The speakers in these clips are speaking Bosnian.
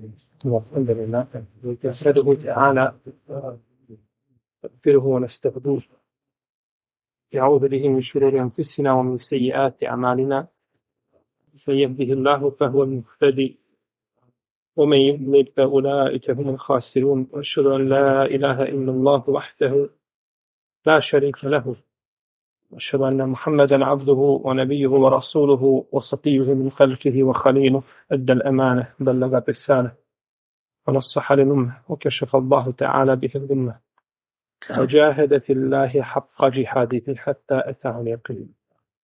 الحمد لله نحمده تعالى نستغفره ونستهديه نعوذ به من شرور أنفسنا ومن سيئات أعمالنا من يهده الله فهو المهتدي ومن يضلل فأولئك هم الخاسرون وأشهد أن لا إله إلا الله وحده لا شريك له وأشهد أن محمدا عبده ونبيه ورسوله وصفيه من خلقه وخليله أدى الأمانة بلغ الرسالة ونصح للأمة وكشف الله تعالى به الأمة وجاهد في الله حق جهاده حتى أتاه اليقين.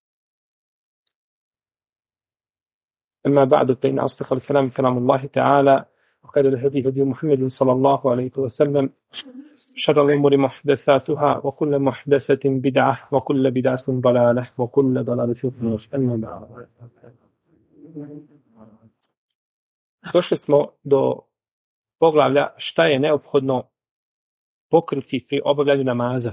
أما بعد فإن أصدق الكلام كلام الله تعالى وخير الهدي هدي محمد صلى الله عليه وسلم شر الأمور محدثاتها وكل محدثة بدعة وكل بدعة ضلالة وكل ضلالة في النار. أما بعد došli smo do poglavlja šta je neophodno pokriti pri obavljanju namaza.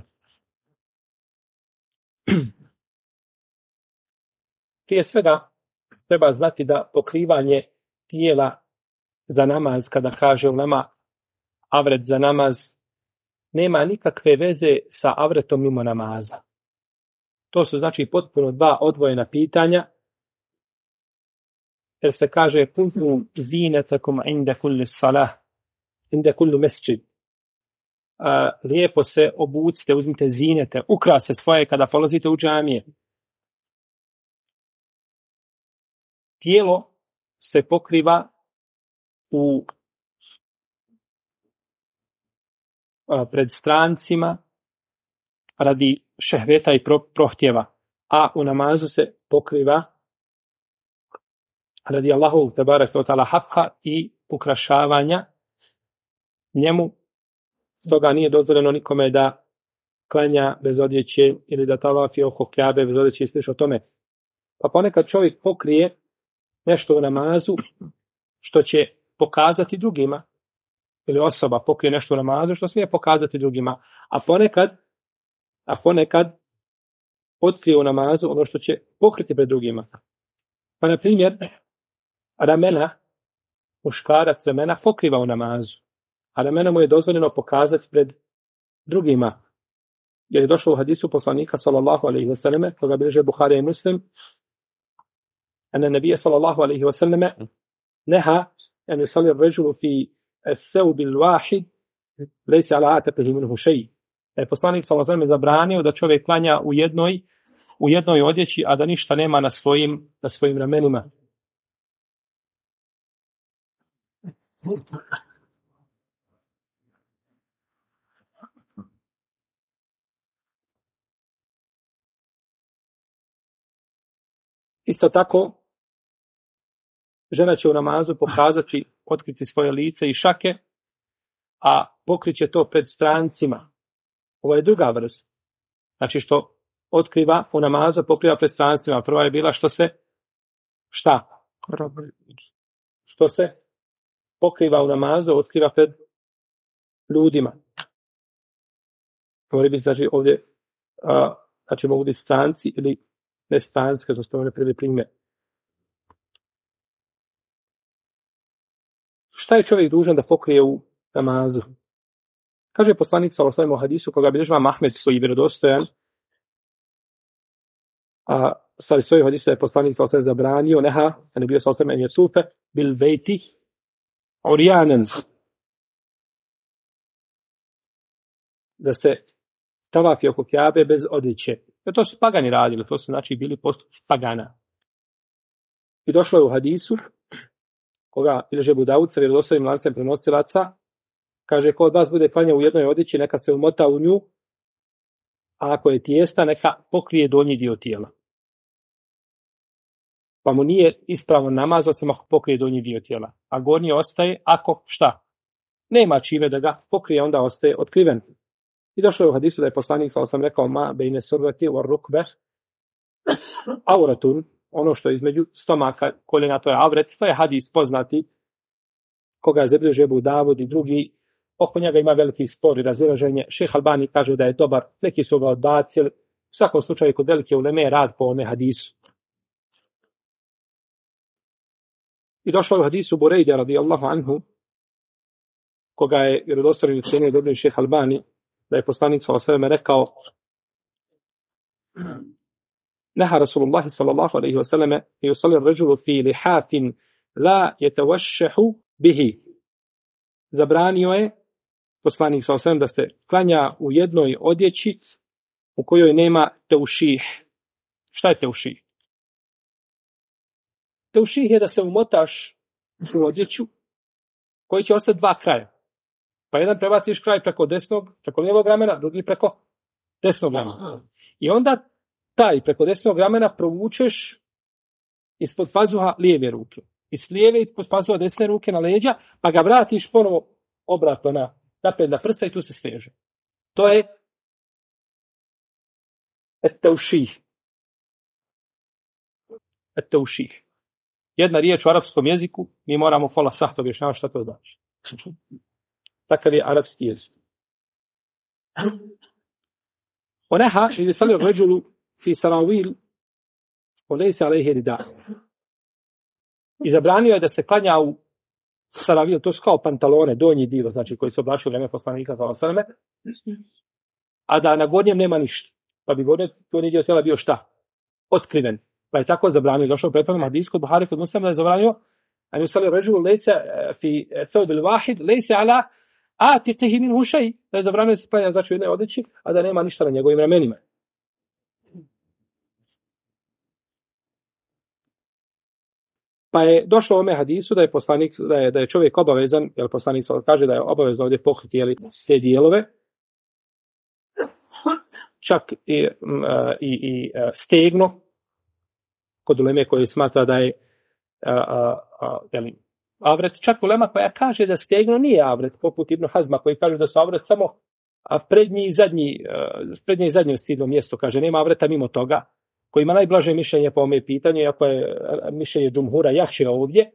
Prije svega treba znati da pokrivanje tijela za namaz, kada kaže ulema avret za namaz, nema nikakve veze sa avretom mimo namaza. To su znači potpuno dva odvojena pitanja, jer se kaže kuntu zinetakum inda kulli salah, inda kulli mesdžid. Lijepo se obucite, uzmite zinete, ukrase svoje kada polazite u džamije. Tijelo se pokriva pred strancima radi šehveta i prohtjeva, a u namazu se pokriva radi Allahu tebareke ve taala haka i ukrašavanja njemu. Stoga nije dozvoljeno nikome da klanja bez odjeće ili da tavafi oko Kjabe bez odjeće i slično tome. Pa ponekad čovjek pokrije nešto u namazu što će pokazati drugima, ili osoba pokrije nešto u namazu što smije pokazati drugima, a ponekad otkrije u namazu ono što će pokriti pred drugima. Pa na primjer, ramena, muškarac ramena pokriva u namazu, a ramena mu je dozvoljeno pokazati pred drugima. Jer je došlo u hadisu poslanika sallallahu alejhi ve selleme, koga bilježe Buharija i Muslim, أن النبي صلى الله عليه وسلم نهى أن يصلي الرجل في الثوب الواحد ليس على عاتقه منه شيء. Poslanik sallallahu alejhi ve sellem zabranio da čovjek klanja u jednoj odjeći, a da ništa nema na svojim ramenima. Isto tako, žena će u namazu pokazati, otkriti svoje lice i šake, a pokriće to pred strancima. Ovo je druga vrsta. Znači što otkriva u namazu, pokriva pred strancima. Prva je bila što se pokriva u namazu, otkriva pred ljudima. Mora biti znači ovdje, znači mogu biti stranci ili ne stranci, kad smo spomenuli prvi primjer. Šta je čovjek dužan da pokrije u namazu? Kaže poslanik sallallahu alejhi ve sellem u hadisu koga bilježi Imam Ahmed, koji je vjerodostojan, a stvari svoj hadisu da je poslanik sallallahu alejhi ve sellem zabranio, neha, da ne bio sallallahu alejhi ve sellem yacufe bil beiti uryanan, da se tavafi oko Kjabe bez odjeće. To su pagani radili, to su znači bili postupci pagana. I došlo je u hadisu koga bilježi Abu Davud sa vjerodostojnim lancem prenosilaca, kaže ko od vas bude klanjao u jednoj odjeći, neka se umota u nju, a ako je tijesta, neka pokrije donji dio tijela. Pa mu nije ispravno namaz, osim ako pokrije donji dio tijela. A gornji ostaje ako šta? Nema čime da ga pokrije, onda ostaje otkriven. I došlo je u hadisu da je poslanik sallallahu alejhi ve sellem rekao ma bejne survati wa rukbe auratun, ono što je između stomaka, koljena, to je avret. To je hadis poznati koga je zabilježio Abu Davud i drugi. Oko njega ima veliki spor i razilaženje. Šejh Albani kaže da je dobar, neki su ga odbacili. U svakom slučaju kod velike uleme je rad po ome hadisu. I došlo je u hadisu Burejde radijallahu anhu koga je vjerodostojno cijenio dobri šejh Albani, da je poslanik sallallahu alejhi ve sellem rekao: Naha Rasulullah sallallahu alejhi ve sellem yusalli ar-rajulu fi lihatin la yatawashshahu bihi. Zabranio je poslanik sallallahu alejhi ve sellem da se klanja u jednoj odjeći u kojoj nema teuših. Šta je teuših? Teuših je da se umotaš u odjeću koji će ostati dva kraja. Pa jedan prebaciš kraj preko desnog, preko lijevog ramena, drugi preko desnog ramena. I onda taj preko desnog ramena provučeš ispod pazuha lijeve ruke. I s lijeve ispod pazuha desne ruke na leđa, pa ga vratiš ponovo obratno napred na prsa i tu se steže. To je et-teuših. Et-teuših. Jedna riječ u arapskom jeziku, mi moramo pola sahta objašnjavati šta to znači. Takav je arapski jezik. Oneha, ili sali u ređulu fi saravil, olejse alejhe rida. I zabranio je da se klanja u saravil, to su kao pantalone, donji dio, znači koji se oblačio u vreme poslanika sallallahu alejhi ve selleme, a da na gornjem nema ništa. Pa bi gornji dio tijela bio šta? Otkriven. Pa je tako zabranio. Došao u prethodnom hadisu kod Buhari kod Muslima da je zabranio an yusalli ar-rajulu laysa fi thawb al-wahid laysa ala atiqihi minhu shay. Da je zabranio da se klanja znači u jednoj odjeći, a da nema ništa na njegovim ramenima. Pa je došlo u ome hadisu da je poslanik da je čovjek obavezan, jer poslanik kaže da je obavezno ovdje pokriti te dijelove, čak i stegno, kod uleme koji smatra da je avret, čak ulema koja kaže da stegno nije avret, poput Ibn Hazma koji kaže da su avret samo prednji i zadnje stidno mjesto, kaže nema avreta mimo toga, koji ima najblaže mišljenje po ome pitanju, iako je mišljenje džumhura jače ovdje,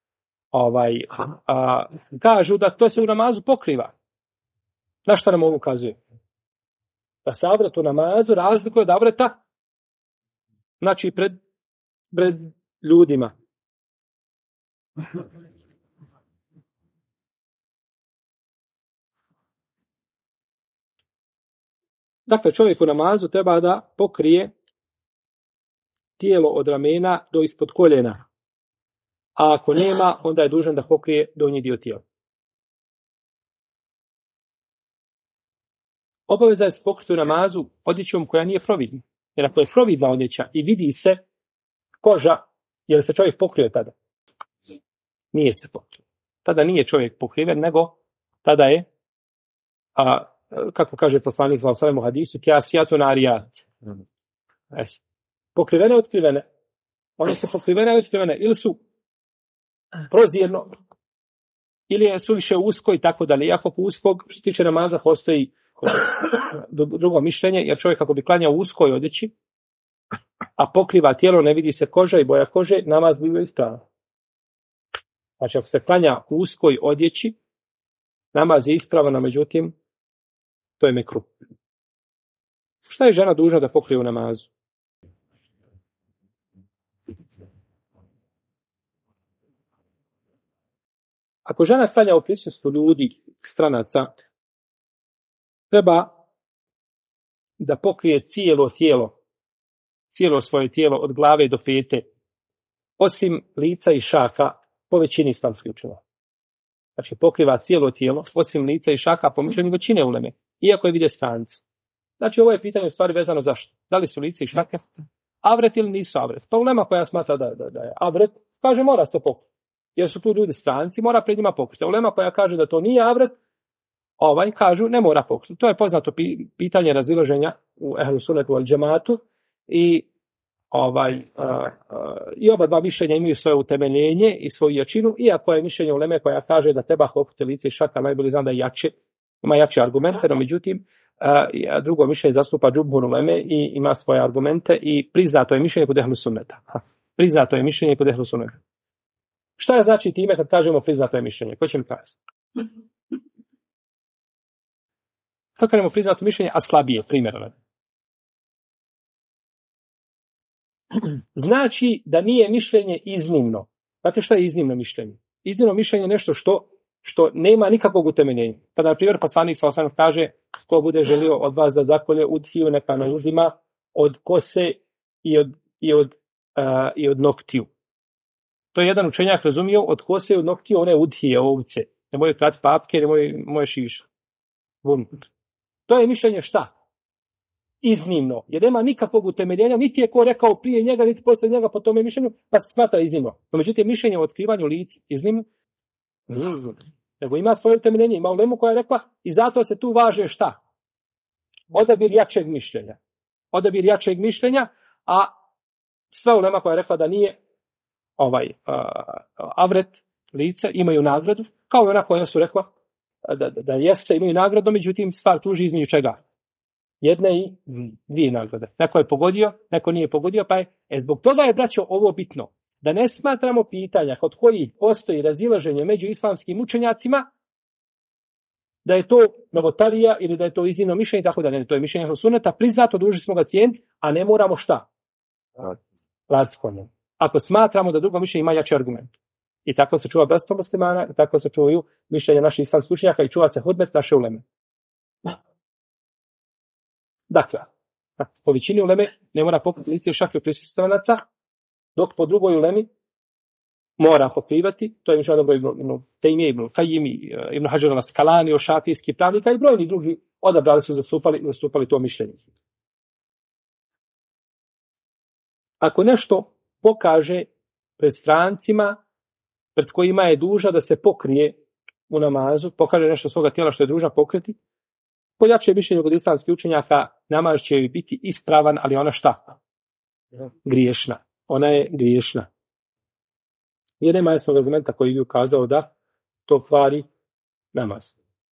kažu da to se u namazu pokriva. Na što nam ovo ukazuje? Da se avret u namazu razlikuje od avreta, znači pred ljudima. Dakle, čovjek u namazu treba da pokrije tijelo od ramena do ispod koljena. A ako nema, onda je dužan da pokrije donji dio tijela. Obaveza je pokriti u namazu odjećom koja nije providna. Jer ako je providna odjeća i vidi se koža, je li se čovjek pokrio tada? Nije se pokrio. Tada nije čovjek pokriven, nego tada je, kako kaže poslanik sallallahu alejhi ve sellem u hadisu, kjasijatun arijat. Pokrivene, otkrivene. One su pokrivene, otkrivene. Ili su prozirno, ili su više usko i tako dalje. Iako po uskog, što se tiče namaza, postoji drugo mišljenje, jer čovjek ako bi klanjao u uskoj odjeći, a pokriva tijelo, ne vidi se koža i boja kože, namaz bi bio ispravan. Znači, ako se klanja u uskoj odjeći, namaz je ispravan, a međutim, to je mekruh. Šta je žena dužna da pokrije u namazu? Ako žena klanja u prisustvu ljudi, stranaca, treba da pokrije cijelo svoje tijelo od glave do pete, osim lica i šaka po većini islamskih učenjaka. Znači pokriva cijelo tijelo, osim lica i šaka po mišljenju većine uleme, iako je vide stranci. Znači ovo je pitanje u stvari vezano zašto. Da li su lice i šake avret ili nisu avret? Pa ulema koja smatra da je avret, kaže mora se pokriti. Jer su tu ljudi stranci, mora pred njima pokriti. Ulema koja kaže da to nije avret, kažu ne mora pokriti. To je poznato pitanje razilaženja u ehlu sunnetu wal džematu i i oba dva mišljenja imaju svoje utemeljenje i svoju jačinu, iako je mišljenje uleme koja kaže da treba pokriti lice i šaka, najbolje znam da je ima jače argumente, no međutim drugo mišljenje zastupa džumhur uleme i ima svoje argumente i priznato je mišljenje kod ehlu sunneta. Priznato je mišljenje kod ehlu sunneta. Šta je znači time kad kažemo priznato je mišljenje? Ko će mi kazati? Kako kažemo priznato mišljenje, a slabije, primjerno? Znači da nije mišljenje iznimno. Znate šta je iznimno mišljenje? Iznimno mišljenje je nešto što što nema nikakvog utemeljenja. Kada, na primjer, poslanik sallallahu alejhi ve sellem kaže, ko bude želio od vas da zakolje udhiju, neka ne uzima od kose i od noktiju. To je jedan učenjak razumio, od kose i od noktiju, one udhije, ovce. Nemoj prati papke, nemoj šiša. To je mišljenje šta? Iznimno. Jer nema nikakvog utemeljenja, niti je ko rekao prije njega, niti posle njega po tome mišljenju, pa smatra iznimno. No, međutim, mišljenje o otkrivanju lica iznimno, nije iznimno. Nego ima svoje utemeljenje, ima ulemu koja je rekla i zato se tu važe šta? Odabir jačeg mišljenja. Odabir jačeg mišljenja, a sva ulema koja je rekla da nije avret lice, imaju nagradu, kao i ona koja su rekla da jeste, imaju nagradu, međutim stvar tuži između čega? Jedne i dvije nagrade. Neko je pogodio, neko nije pogodio, pa je zbog toga je, braćo, ovo bitno. Da ne smatramo pitanja kod kojih postoji razilaženje među islamskim učenjacima, da je to novotarija ili da je to iznimno mišljenje, tako da ne, to je mišljenje sunneta, priznato, dužni smo ga cijeniti, a ne moramo šta? Razlikovanje. Ako smatramo da drugo mišljenje ima jači argument. I tako se čuva bratstvo muslimana, i tako se čuvaju mišljenja naših islamskih učenjaka i čuva se hudmet naše uleme. Dakle, po većini uleme ne mora pokriti lice i šake u prisustvu stranaca, dok po drugoj ulemi mora pokrivati, to je mišljenje dobro Ibn Tejmije, Ibn Kajimi, Ibn Hajar al-Askalani, šafijski pravnika i brojni drugi odabrali su zastupali to mišljenje. Ako nešto pokaže pred strancima, pred kojima je duža da se pokrije u namazu, pokaže nešto svoga tijela što je dužna pokriti, po jače mišljenju kod islamskih učenjaka, namaz će biti ispravan, ali ona šta? Griješna. Ona je griješna. Jer nema jasnog argumenta koji bi ukazao da to kvari namaz.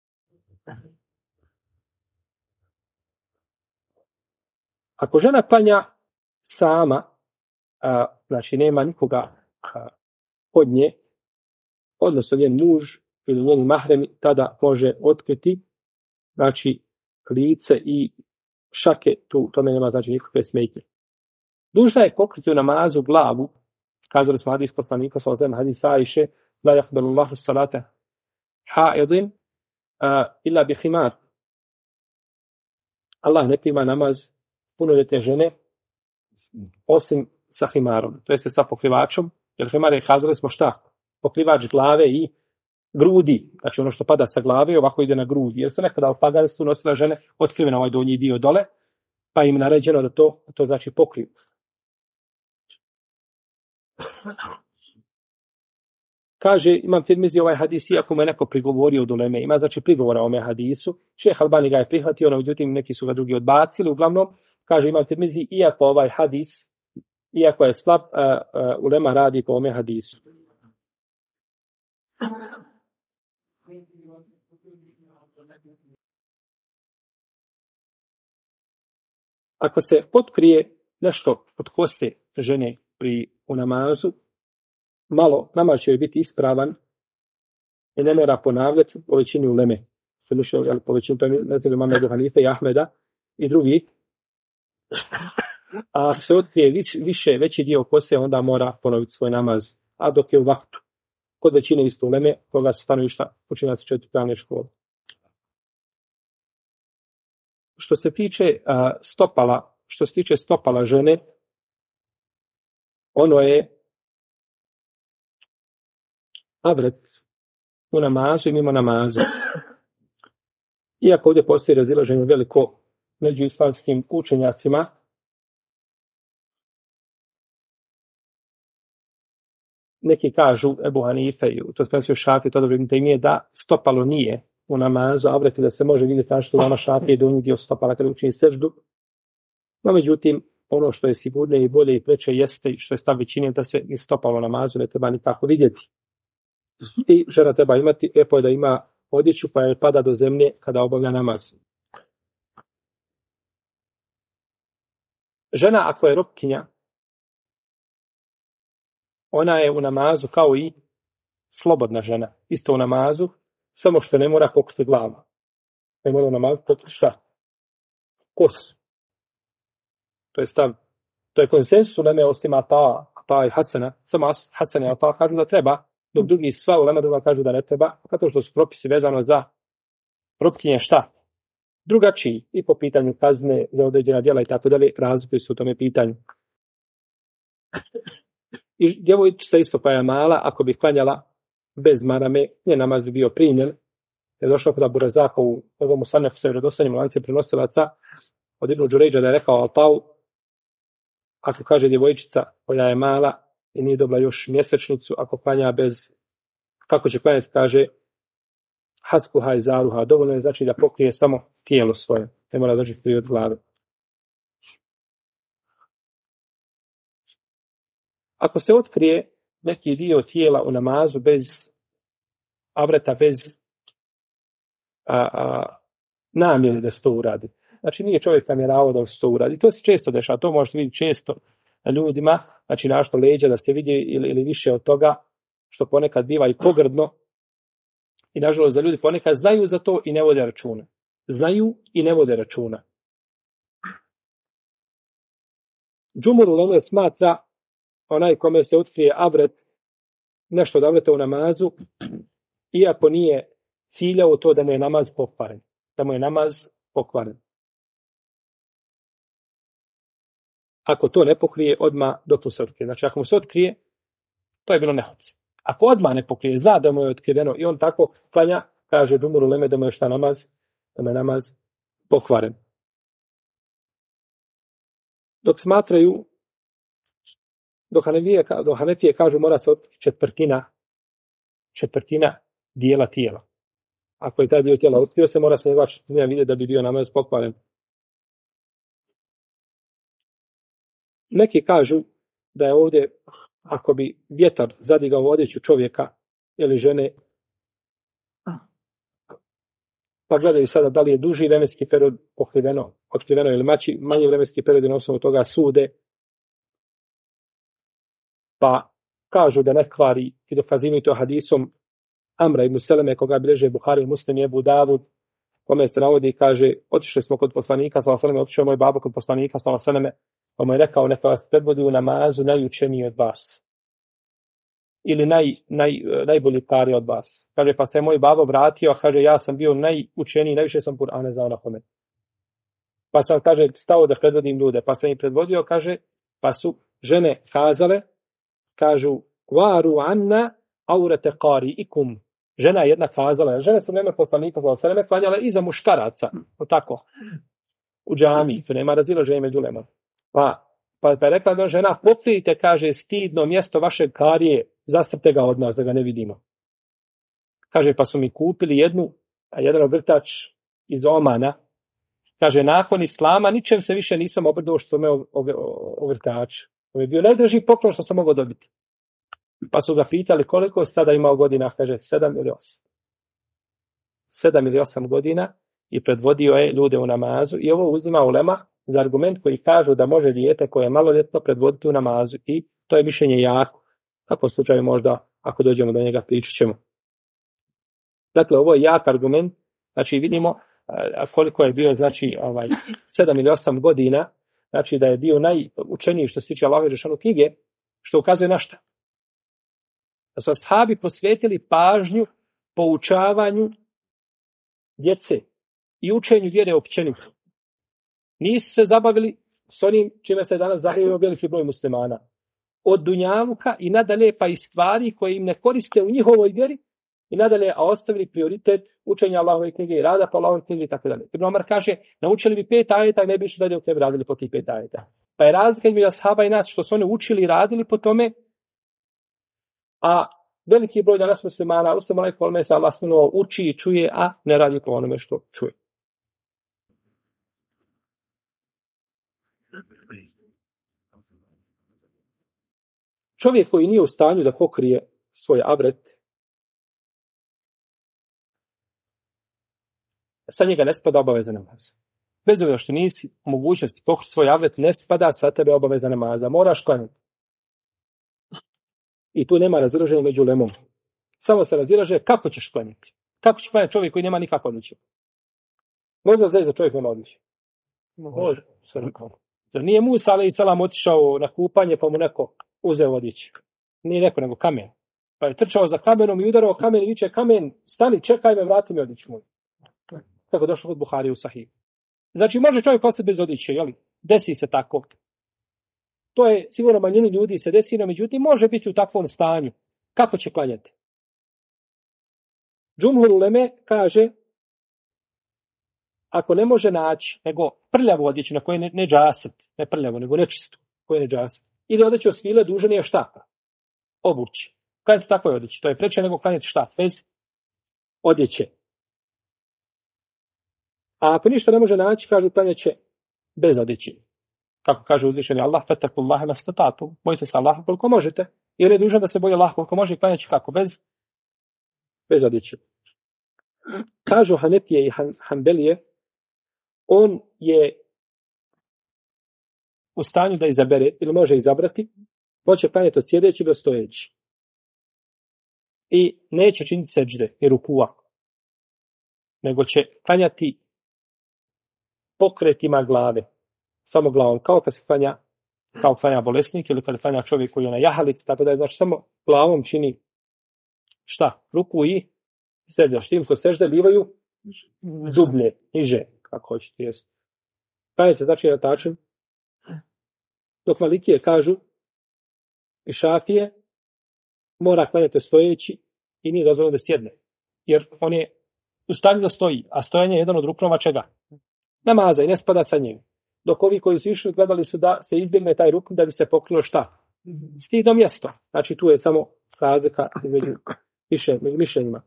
Ako žena klanja sama, znači nema nikoga od nje, odnosno njen muž ili njeni mahremi, tada može otkriti, znači, lice i šake, tome nema znači nikakve smetnje. Dužna je pokriti u namazu glavu, kazali smo hadis poslanika, hadis Ajše, la yaqbalu salata ha'idin illa bi khimar. Allah ne prima namaz punoljetne žene osim sa himarom, to jeste sa pokrivačom, jer himar je, kazali smo šta? Pokrivač glave i grudi, znači ono što pada sa glave ovako ide na grudi, jer se nekada u paganstvu nosila žene otkrivena ovaj donji dio dole, pa im naređeno da to znači pokriju. Kaže Imam Tirmizi ovaj hadis, iako mu je neko prigovorio od uleme, ima znači prigovora o ome hadisu, Šejh Albani ga je prihvatio, no međutim neki su ga drugi odbacili, uglavnom kaže Imam Tirmizi, iako ovaj hadis, iako je slab, ulema radi po ome hadisu. Ako se potkrije nešto od kose žene u namazu, malo namaz će biti ispravan i ne mora ponavljati po većini uleme. Po većini, ne znam, imam Ebu Hanife i Ahmeda i drugi. A ako se otkrije veći dio kose, onda mora ponoviti svoj namaz. A dok je u vaktu, kod većine isto uleme, koga se stanovišta učenjaci 4 pravne škole. Što se tiče stopala žene, ono je avret u namazu i mimo namaza. Iako ovdje postoji razilaženje veliko među islamskim učenjacima, neki kažu Ebu Hanife, to spensio Šafi, to dobro im je da stopalo nije u namazu, avret da se može vidjeti nešto da ona Šafi je donji dio stopala kada učini seždu. No, međutim, ono što je sigurnije i bolje i preče jeste, što je stav većine, da se ni stopalo namazu ne treba nikako vidjeti. I žena treba imati, lijepo je da ima odjeću pa je pada do zemlje kada obavlja namaz. Žena ako je robkinja, ona je u namazu kao i slobodna žena. Isto u namazu, samo što ne mora pokriti glavu. Ne mora u namazu pokriti šta? Kosu. To je stav. To je konsensus u neme osim Ata i Hasana. Samo Hasan i Ata kažu da treba dok drugi sva ulema druga kažu da ne treba, zato što su propisi vezano za propitanje šta? Drugačiji i po pitanju kazne za određena djela i tako dalje, razlikuju su u tome pitanju. I djevojčica isto koja je mala, ako bi klanjala bez marame, njen namaz bi bio primljen. Je došlo kod Abu Razaka u ovom Musanefu sa vjerodostojnim lancem prenosilaca od Ibnu Đurejđa da je rekao Alpau, ako kaže djevojčica koja je mala i nije dobila još mjesečnicu, ako klanja bez, kako će klanjati, kaže hasbuha i zaruha, dovoljno je znači da pokrije samo tijelo svoje, ne mora držati prije od glave. Ako se otkrije neki dio tijela u namazu bez avreta, bez namjere da se to uradi. Znači nije čovjek namjeravao da se to uradi. To se često dešava, to možete vidjeti često na ljudima, znači našto leđa da se vidi ili više od toga, što ponekad biva i pogrdno. I nažalost za ljudi ponekad znaju za to i ne vode računa. Znaju i ne vode računa. Džumhur uleme smatra onaj kome se otkrije avret, nešto od avreta u namazu, iako nije ciljao to da mu je namaz pokvaren. Da mu je namaz pokvaren. Ako to ne pokrije, odmah dok mu se otkrije. Znači, ako mu se otkrije, to je bilo nehoce. Ako odmah ne pokrije, zna da mu je otkriveno i on tako klanja, kaže džumhur uleme da mu je šta namaz, da mu je namaz pokvaren. Dok smatraju, dok Hanefije kažu mora se otkriti četvrtina dijela tijela. Ako je taj dio tijela otkrio se, mora se njegova četvrtina vidjeti da bi bio namaz pokvaren. Neki kažu da je ovdje, ako bi vjetar zadigao odjeću čovjeka ili žene, pa gledaju sada da li je duži vremenski period otkriveno ili manji vremenski period i na osnovu toga sude, pa kažu da ne kvari i dokazivaju to hadisom Amra ibn Seleme, koga bilježe Buhari, Muslim i Ebu Davud, kome se navodi i kaže, otišli smo kod poslanika, otišao je moj babo kod poslanika, pa mu je rekao, neka vas predvodi u namazu najučeniji od vas. Ili najbolji kari od vas. Kaže, pa se moj babo vratio, a kaže, ja sam bio najučeniji, najviše sam Kur'ane znao na pamet. Pa sam, kaže, stao da predvodim ljude, pa sam ih predvodio, kaže, pa su žene kazale, kažu, varu anna aurete qari ikum. Žena je jedna kazala, žene su vreme poslanika, klanjale iza muškaraca, tako, u džami, tu nema razilaženja među ulemom. Pa je rekla da žena, pokrijte, kaže, stidno mjesto vaše karije, zastrte ga od nas, da ga ne vidimo. Kaže, pa su mi kupili jedan obrtač iz Omana. Kaže, nakon islama ničem se više nisam obrnuo što me obrtač. To je bio najdraži poklon što sam mogao dobiti. Pa su ga pitali koliko je tada imao godina, kaže 7 ili 8. 7 ili 8 godina i predvodio je ljude u namazu i ovo uzima ulema za argument koji kažu da može dijete koje je maloljetno predvoditi u namazu i to je mišljenje jako. Tako slučaju možda ako dođemo do njega pričat ćemo. Dakle, ovo je jak argument, znači vidimo koliko je bio, znači 7 ili 8 godina, znači da je bio najučeniji što se tiče Allahove dželešanu knjige, što ukazuje na šta? Da su ashabi posvetili pažnju poučavanju djece i učenju vjere općenito. Nisu se zabavili s onim čime se danas zahvalio veliki broj muslimana. Od dunjaluka i nadalje pa i stvari koje im ne koriste u njihovoj vjeri i nadalje, a ostavili prioritet učenja Allahove knjige i rada po Allahove knjige i tako dalje. Ibn Omar kaže, naučili bi 5 ajeta i ne bi išli dalje u tebi radili po tih 5 ajeta. Pa je razlika između ashaba i nas što su oni učili i radili po tome, a veliki broj danas muslimana, Allah uči i čuje, a ne radi po onome što čuje. Čovjek koji nije u stanju da pokrije svoj avret, sa njega ne spada obaveza namaza. Bez obzira što nisi u mogućnosti pokriti svoj avret, ne spada sa tebe obaveza namaza. Moraš klanjati. I tu nema razilaženja među ulemom. Samo se razilaže kako ćeš klanjati. Kako će klanjati čovjek koji nema nikakvo odličje? Možda znači za čovjek nema odličje. Može. Zar nije Musa alejhi selam otišao na kupanje pa mu neko uzeo vodič? Nije neko nego kamen. Pa je trčao za kamenom i udarao kamen i viče, kamen, stani, čekaj me, vrati mi odjeću moju. Kako došlo od Buharije u Sahih. Znači, može čovjek ostati bez odjeće, jeli? Desi se tako. To je sigurno manjini ljudi se desi, no međutim, može biti u takvom stanju. Kako će klanjati? Džumhur uleme kaže, ako ne može naći, nego prljavu odjeću na kojoj ne džasat, ne prljavu, nego nečistu, koje ne džasat. Ili odjeću od svile dužan je štapa, obući. Klanjati takvoj odjeći, to je preče nego klanjati štap, bez odjeće. A ako ništa ne može naći, kažu klanjat će bez odjeće. Kako kaže uzvišeni Allah, fetakullaha mastatatu, bojite se Allaha koliko možete. I on je dužan da se boji Allaha koliko može i klanjat će kako, bez odjeće. Kažu Hanefije i Hanbelije, on je u stanju da izabere, ili može izabrati, hoće klanjati od sjedeći do stojeći. I neće činiti seđde i rukua, nego će klanjati pokretima glave, samo glavom, kao kad se klanja bolesnik ili kad klanja čovjek koji je na jahalici, tako da je znači samo glavom čini šta? Ruku i seđda. Štim ko sežde bivaju dublje, niže, kako hoćete jest. Klanja se znači na tačin, dok Malikije kažu i Šafije mora klanjati stojeći i nije dozvoljeno da sjedne. Jer on je u stanju da stoji, a stojanje je jedan od ruknova čega? Namaza i ne spada sa njim. Dok ovi koji su išli gledali su da se izbjegne taj rukn da bi se pokrilo šta? Stidno mjesto. Znači tu je samo razlika među mišljenjima.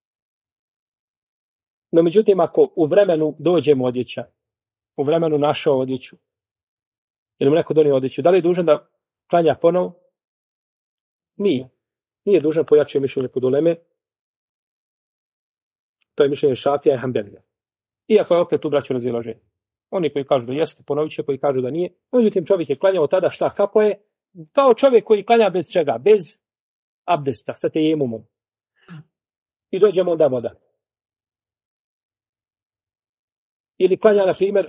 No međutim, ako u vremenu dođemo odjeća, u vremenu našao odjeću, ili mu neko donio odjeću, da li je dužan da klanja ponovo? Nije. Nije dužan, pojačuje mišljenje kod uleme. To je mišljenje Šafija i Hanbelija. Iako je opet tu braću razilaženje. Oni koji kažu da jeste, ponovit će, koji kažu da nije. Međutim, čovjek je klanjao tada šta? Kako je? Kao čovjek koji klanja bez čega? Bez abdesta, sa tejemumom. I dođemo onda voda. Ili klanja, na primjer,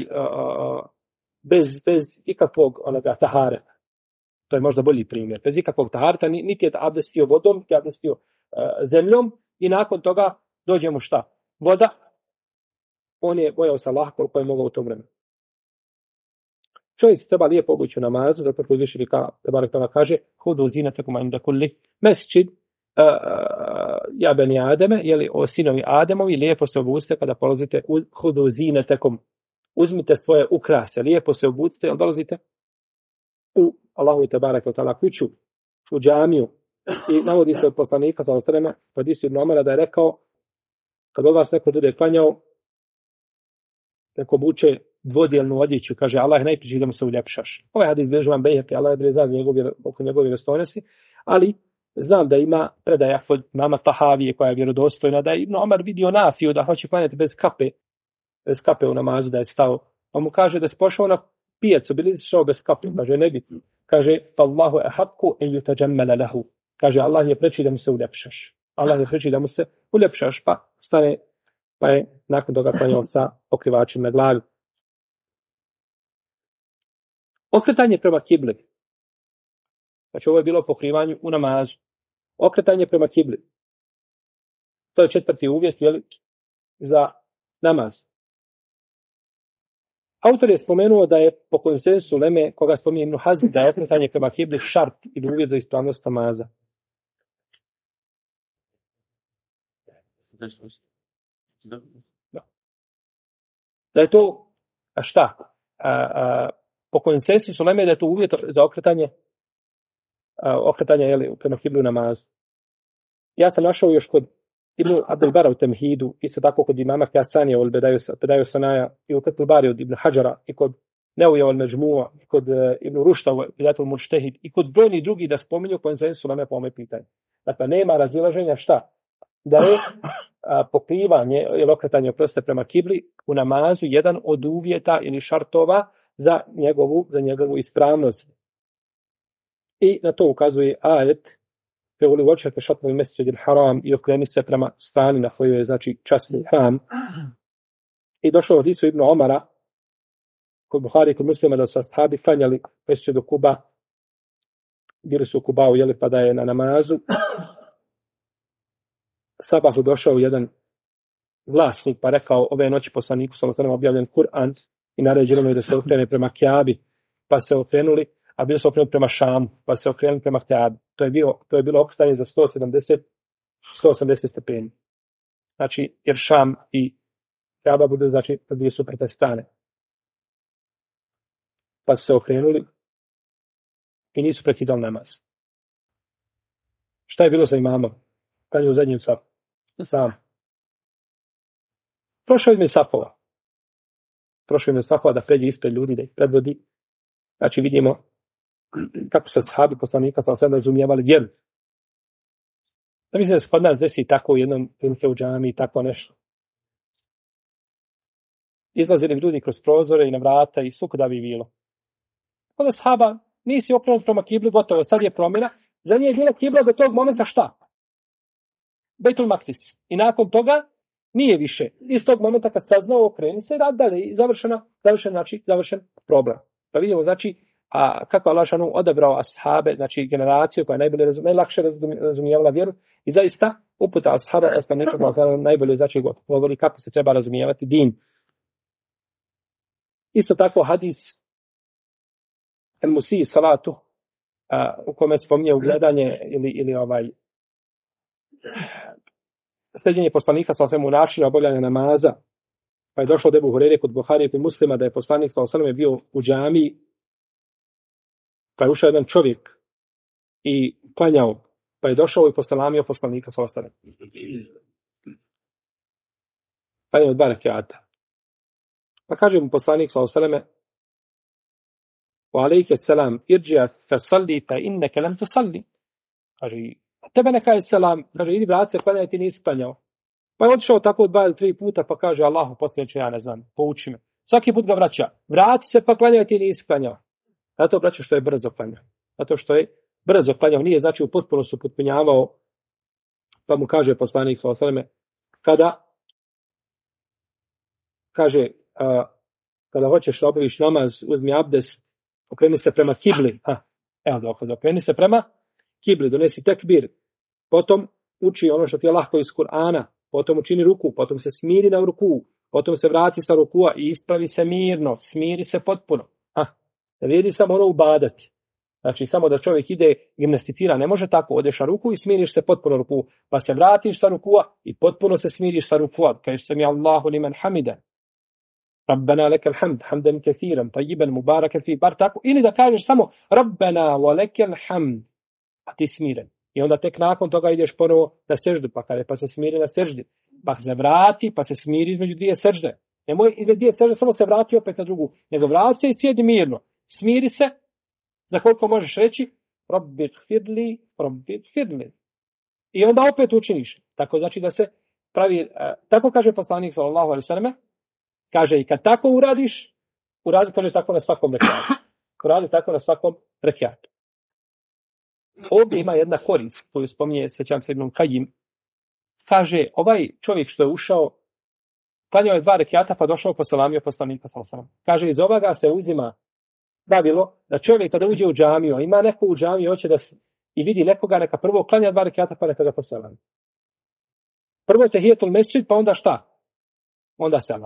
bez ikakvog onoga tahareta. To je možda bolji primjer. Bez ikakvog tahareta, niti je abdestio vodom, niti je abdestio zemljom i nakon toga dođemo šta? Voda. On je bojao se Allaha koliko je mogao u tom vremenu. Čovjek se treba lijepo obući u namazu, zato što uzvišeni kaže hudu zinatakum inda kulli mesdžid ja beni Ademe, jeli o sinovi Ademovi, lijepo se obucite kada polazite hudu zinatakum. Uzmite svoje ukrase, lijepo se obucite, jel dolazite u Allahu te barek ve taala kuću, u džamiju. I navodi se od poslanika sallallahu alejhi ve sellem, hadis Ibn Omara da je rekao, kad od vas neko bude klanjao, neko obuče dvodjelnu odjeću, kaže Allah je najpriči da mu se uljepšaš. Ovaj hadis bilježi Imam Bejheki, Allah je brezan oko njegove vjerodostojnosti, ali znam da ima predaja od mama Tahavije koja je vjerodostojna, da je Ibn Omar vidio Nafiju da hoće klanjati bez kape u namazu, da je stao. On mu kaže da se pošao na pijacu, bili išao bez kape, kaže ne bi. Kaže Allahu ahakku en yutajammala lahu. Kaže Allah je preči da mu se uljepšaš. Allah je preči da mu se uljepšaš, pa stane, pa je nakon toga klanjao sa pokrivačem na glavi. Okretanje prema kibli. Znači ovo je bilo pokrivanje u namazu. Okretanje prema kibli. To je 4. uvjet, jeli, za namaz. Autor je spomenuo da je po konsensu uleme, koga spominje Ibn Hazm, da je okretanje prema kibli šart ili uvjet za ispravnost namaza. Da je to, a šta? Po konsensusu uleme da je to uvjet za okretanje jeli, prema kibli namazu. Ja sam našao još kod Ibn Abdel Bara u Temhidu, isto tako kod imama Kasanija u Bedaju Sanaja i u Fathul Bari od Ibn Hadžara i kod Neuja al Međmu'a i kod Ibn Rušta u Bidatul Mujtehid i kod brojnih drugih da spominju konsensus uleme po ovome pitanju. Dakle, nema razilaženja šta? Da je pokrivanje ili okretanje prema kibli u namazu jedan od uvjeta ili šartova za njegovu ispravnost. I na to ukazuje ajet Feuli vočake šatnovi mesečidil haram i okreni se prema strani na kojoj je znači časni hram. I došlo od Isu ibn Omara kod Buhari i kod Muslima da su ashabi klanjali mesečid do Kuba bili su u Kubau, jeli, pa da je na namazu sabahu došao jedan vlasnik pa rekao ove noći poslaniku sallallahu alejhi ve sellem objavljen Kur'an i naređeno je da se okrene prema Kjabi, pa se okrenuli, a bili su okrenuli prema Šamu, pa se okrenuli prema Kjabi. To je bilo okretanje za 180 stepeni. Znači, jer Šam i Kjaba budu, znači, dvije suprotne strane. Pa su se okrenuli i nisu prekidali namaz. Šta je bilo sa imamom? Kad je u zadnjem safu? Sam. Prošao ime safova. Da pređe ispred ljudi, da ih predvodi. Znači vidimo kako su ashabi poslanika sallallahu alejhi ve sellem razumijevali vjeru. Da mislim da se kod nas desi tako u jednom prilike u džami i tako nešto. Izlazili ljudi kroz prozore i na vrata i svukuda bi bilo. Kod ashaba nisi okrenut prema kibli, gotovo, sad je promjena. Za nje je bila kibla do tog momenta šta? Bejtul Maktis. I nakon toga nije više. Iz tog momenta kad saznao, okreni se i rad dalje. I završen problem. Pa vidimo, znači, kako Allah šanu odabrao ashabe, znači generaciju koja je najlakše razumijevala vjeru. I zaista uputa ashaba, najbolje znači govori kako se treba razumijevati din. Isto tako hadis el-Musi salatu, u kome spominje ugledanje ili sljeđenje poslanika sa svemu načinu obavljanja namaza. Pa je došlo od Ebu Hureyre kod Buharije i Muslima da je poslanik sa sveme bio u džamiji, pa je ušao jedan čovjek i klanjao, pa je došao i poselamio poslanika sa sveme. Klanjao od 2 rekata. Pa kaže mu poslanik sa sveme: "Wa alejke selam, irđi fa salli fa innaka lam tusalli." Kaže: "Tebe neka je selam." Kaže: "Idi vrati se, klanjaj, ti nisi klanjao." Pa je otišao tako 2 ili 3 puta, pa kaže: "Allahu poslaniče, ja ne znam, pouči me." Svaki put ga vraća: "Vrati se, pa klanjaj, ti nisi klanjao." Zato braćo što je brzo klanjao. Zato što je brzo klanjao, nije znači u potpunosti upotpunjavao. Pa mu kaže poslanik sallallahu alejhi ve selleme, kada hoćeš da obaviš namaz, uzmi abdest, okreni se prema kibli. Evo dokaz, okreni se prema kibli, donesi tekbir, potom uči ono što ti je lahko iz Kur'ana, potom učini ruku, potom se smiri na ruku, potom se vrati sa rukua i ispravi se mirno, smiri se potpuno. Ne vrijedi samo ono ubadati. Znači samo da čovjek ide gimnasticira, ne može tako, odeš na ruku i smiriš se potpuno ruku, pa se vratiš sa rukua i potpuno se smiriš sa rukua, kažeš sami Allahu liman hamida. Rabbana lekal hamd, hamdan kathiran, tayyiban mubarakan fi, bar tako, ili da kažeš samo Rabbana wa lekal hamd, a ti smiren. I onda tek nakon toga ideš ponovo na seždu, pa se smiri na seždi, pa se vrati, pa se smiri između 2 sežde. Nemoj između 2 sežde samo se vrati opet na drugu, nego vrati se i sjedi mirno. Smiri se, za koliko možeš reći Rabbi gfirli. I onda opet učiniš. Tako znači da se pravi, tako kaže poslanik sallallahu alejhi ve selleme, kaže i kad tako uradiš, kaže tako na svakom rekatu. Uradi tako na svakom rekatu. Ovdje ima jedna korist koju spominje, sećam se Ibn Kajim. Kaže, ovaj čovjek što je ušao, klanjao je 2 rekata pa došao poselamio poslanika sallallahu alejhi ve sellem. Kaže, iz ovoga se uzima pravilo da čovjek kada uđe u džamiju, ima neko u džamiji hoće da i vidi nekoga, neka prvo klanja 2 rekata pa neka ga poselami. Prvo tehijetul mesdžid, pa onda šta? Onda selam.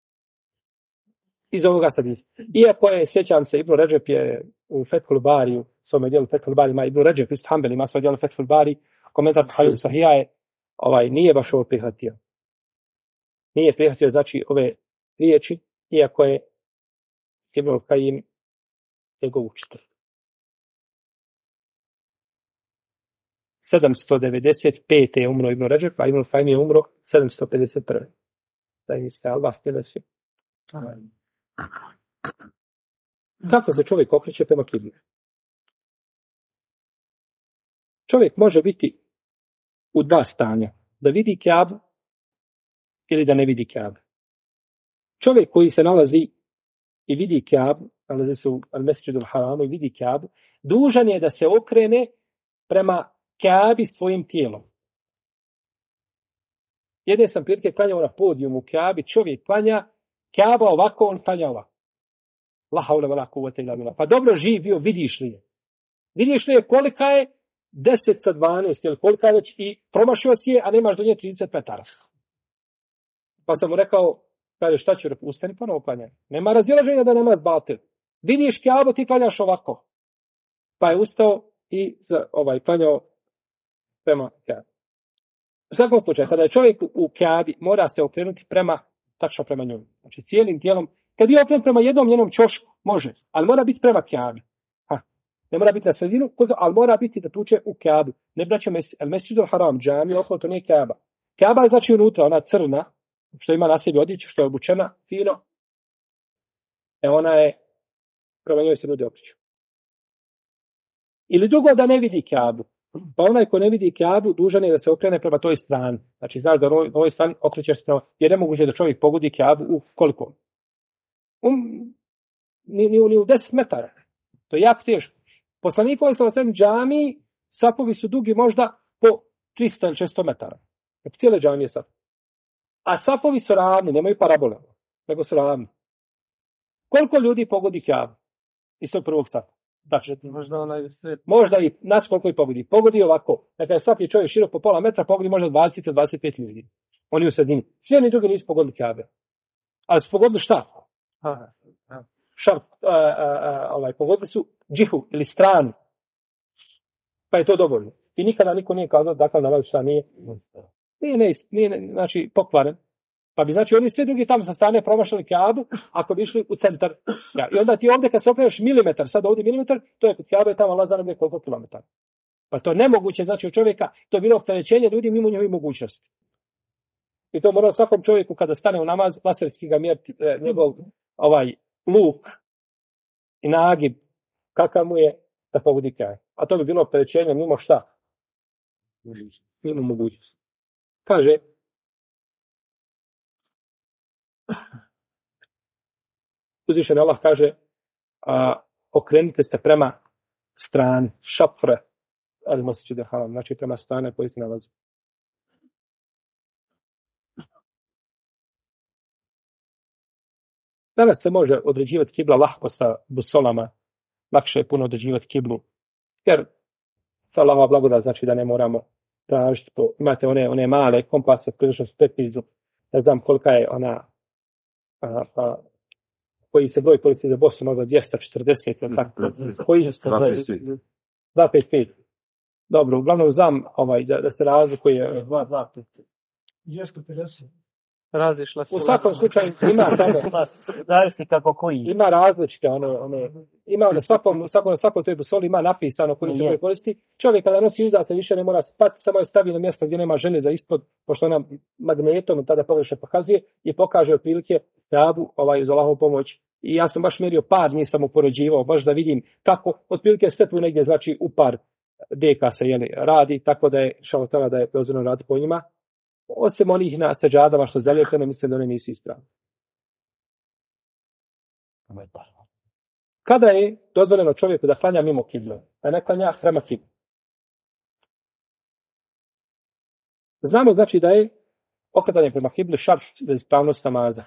Iz ovoga sad iako je, sjećam se, Ibn Redžep je u Fethul Bariju, svome dijelu Fethul Bari, ima Ibn Redžep isto Hanbel, ima svoj dijelu Fethul Bari, komentar Buharija Sahija je, nije baš ovo prihvatio. Nije prihvatio, znači, ove riječi, iako je Ibn Kajim njegov učitelj. 795. je umro Ibn Redžep, a Ibn Kajim je umro 751. Da im se Allah spjelesio. Kako se čovjek okreće prema kibli? Čovjek može biti u 2 stanja. Da vidi Kjabu ili da ne vidi Kjabu. Čovjek koji se nalazi i vidi Kjabu, nalazi se u Al-Mesdžidul Haramu i vidi Kjabu, dužan je da se okrene prema Kjabi svojim tijelom. Jedne sam prilike klanjao na podijumu u Kjabi, čovjek klanja, Kjaba ovako, on klanja ovako. La haula wala kuvvete illa billah. Pa dobro živ bio, vidiš li je? Vidiš li je kolika je 10 sa 12, ili kolika je već i promašio si je, a nemaš do nje 30 metara. Pa sam mu rekao, kaže, šta ću, ustani ponovo klanjaj. Nema razilaženja da nema batil. Vidiš Kjabu, ti klanjaš ovako. Pa je ustao i klanjao prema Kjabi. U svakom slučaju, kada je čovjek u Kjabi, mora se okrenuti tačno prema njoj. Znači, cijelim tijelom. Kad bi okrenut prema jednom njenom ćošku, može, ali mora biti prema Kjabi. Ne mora biti na sredinu, ali mora biti da tuče u Kjabu. Ne braćo Mesdžidul Haram, džamija, okolo to nije Kjaba. Kjaba je znači unutra, ona crna, što ima na sebi odjeću, što je obučena fino. Ona je, prema njoj se ljudi okreću. Ili drugo da ne vidi Kjabu. Pa onaj ko ne vidi Kjabu, dužan je da se okrene prema toj strani. Znači, znaš da na ovoj strani okrećeš se, jer ne moguće da čovjek pogodi Kjabu u koliko? Ni u 10 metara. To je jako teško. Poslanikovi sa vasem džamiji, sapovi su dugi možda po 300 ili 600 metara. Cijele džamije sap. A sapovi su ravni, nemaju parabole, nego su ravni. Koliko ljudi pogodi Kjabu iz tog prvog sata? Znači, možda i, znači koliko i pogodi. Pogodi ovako. Dakle, sap je čovjek širok po pola metra, pogodi možda 20-25 ljudi. Oni u sredini. Svi oni drugi nisu pogodili Kjabe. Ali su pogodili šta? Pogodili su džihu ili stranu. Pa je to dovoljno. I nikada niko nije kazao dakle na šta nije. Nije, znači, pokvaren. Pa bi znači oni svi drugi tamo sa strane promašali Kjabu ako bi išli u centar. Ja, i onda ti ovdje kad se okreneš milimetar, sad ovdje milimetar, to je kod Kjabe tamo Allah zna koliko kilometara. Pa to je nemoguće, znači od čovjeka, to je bilo opterećenje ljudi mimo njihovih mogućnosti. I to mora svakom čovjeku kada stane u namaz, laserski ga mjeriti njegov luk i nagib, kakav mu je da pogodi Kjabu. A to bi bilo opterećenje mimo šta? Mimo mogućnosti. Kaže, uzvišeni Allah kaže, okrenite se prema strani, šafre, ali Mesdžidul Haram, znači prema strane koji se nalazi. Danas se može određivati kibla lahko sa busolama, lakše je puno određivati kiblu, jer to Allahova blagodat znači da ne moramo tražiti. Imate one male kompase koji su 15, ne znam kolika je ona, koji se broj policije za Bosnu, možda 240, tako. Koji je 255. Dobro, uglavnom znam da se razlikuje 250. Razišla se. U svakom slučaju ima daje se kako koji. Ima različite ima na svakom toj busoli ima napisano koji se koristi. Čovjek kada nosi iza se više ne mora spati, samo je stavi na mjesto gdje nema železa ispod, pošto ona magnetom tada pogrešno pokazuje i pokaže otprilike Kjabu uz Allahovu pomoć. I ja sam baš mjerio par, nisam upoređivao, baš da vidim kako otprilike stepu negdje, znači u par deka se radi, tako da je šalotala da je dozvoljeno raditi po njima. Osim onih na seđadama što zalijepljene, mislim da one nisu ispravne. Kada je dozvoljeno čovjeku da klanja mimo kible, a ne klanja prema kibli? Znamo znači da je okretanje prema kibli šart za ispravnost namaza.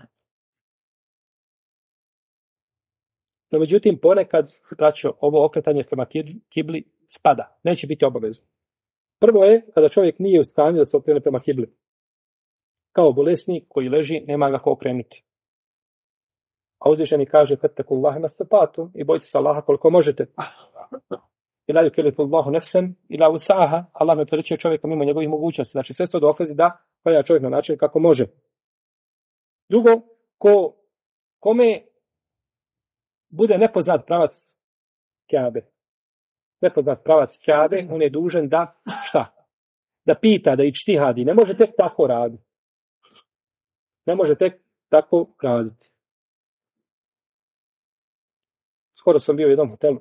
No međutim, ponekad, braćo, ovo okretanje prema kibli spada. Neće biti obavezno. Prvo je kada čovjek nije u stanju da se okrene prema kibli. Kao bolesnik koji leži, nema ga ko okrenuti. A uzvišeni kaže, fattakullaha mastata'tum, i bojte se Allaha koliko možete. Ila yukellifullahu nafsan ila wus'aha, Allah ne opterećuje čovjeka mimo njegovih mogućnosti. Znači sve to dokazi da klanja čovjek na način kako može. Drugo, kome bude nepoznat pravac Kjabe. Nepoznat pravac Kjabe, on je dužan da šta? Da pita, da ičtihadi. Ne može tek tako raditi. Ne može tek tako raditi. Skoro sam bio u jednom hotelu.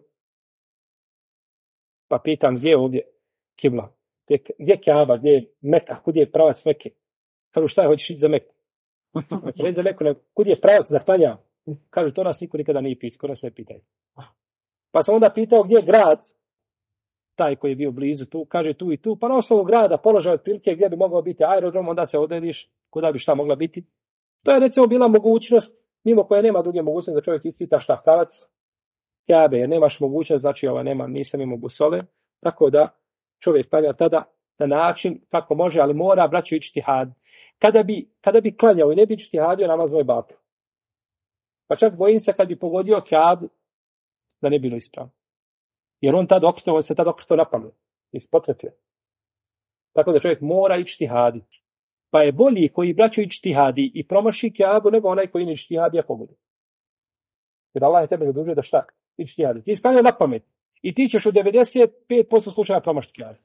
Pa pitam gdje je ovdje kibla? Gdje je Kjaba? Gdje je Meka? Kud je pravac Meke? Kažu šta je, hoćeš ići za Meku? Ne za Meku, nego kud je pravac za klanja? Kažu to nas niko nikada nije pitao, ko nas ne pitaju. Pa sam onda pitao gdje je grad, taj koji je bio blizu tu, kaže tu i tu, pa na osnovu grada, položaj otprilike gdje bi mogao biti aerodrom, onda se odrediš kuda bi šta mogla biti. To je recimo bila mogućnost, mimo koje nema druge mogućnosti da čovjek ispita šta pravac Kjabe, jer nemaš mogućnost, znači nisam imao busole, tako da čovjek klanja tada na način kako može, ali mora, braćo, ičtihad. Kada bi klanjao i ne bi ičtihadio, namaz mu je batil. Pa čak bojim se kad bi pogodio Kjabu, da ne bilo ispravno. Jer on se tad okrenuo na pamet, iz potrebe. Tako da čovjek mora ičtihaditi. Pa je bolji koji, braćo, ičtihadi i promaši Kjabu, nego onaj koji ne ičtihadi, a pogodi. Jer Allah je tebe zadužio da šta? Ičtihadi. Ti sklanjao na pamet. I ti ćeš u 95% slučaja promašiti Kjabu.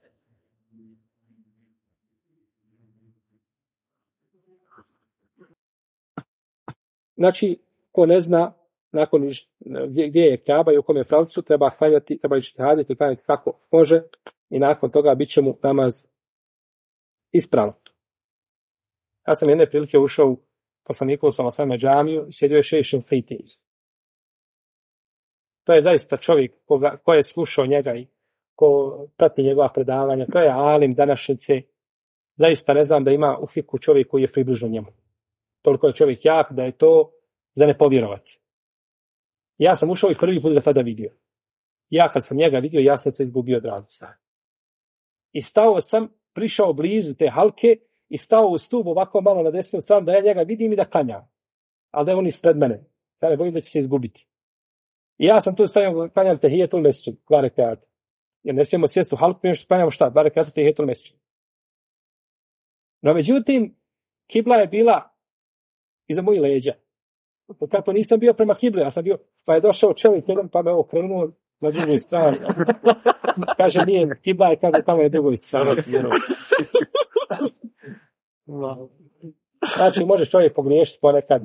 Znači, ko ne zna nakon gdje je Kjaba i u kom je pravcu, treba klanjati, treba ičtihaditi, klanjati kako može i nakon toga bit će mu namaz ispravno. Ja sam jedne prilike ušao u poslanikovu sallallahu džamiju i sjedio je Šejh Šinqiti. To je zaista čovjek ko je slušao njega i ko prati njegova predavanja. To je alim današnjice. Zaista ne znam da ima u fiku čovjek koji je približan njemu. Toliko je čovjek jak da je to za ne povjerovati. Ja sam ušao i prvi put ga tada vidio. Ja kad sam njega vidio, ja sam se izgubio od radosti. I prišao blizu te halke i stao u stup ovako malo na desnu stranu da ja njega vidim i da klanjam. Ali da je on ispred mene. Ja ne bojim da će se izgubiti. I ja sam tu stavio klanjam tehijetul mesdžid, 2 rekata. Jer ne smijemo sjesti u halku, nešto klanjamo šta? 2 rekata tehijetul mesdžid. No međutim, kibla je bila iza mojih leđa. Kako nisam bio prema kibli, ja sam bio, pa je došao čovjek jedan, pa me okrenuo na drugoj strani. Kaže, nije kibla, je kaže, tamo je drugoj strani. Znači, može čovjek pogriješiti ponekad.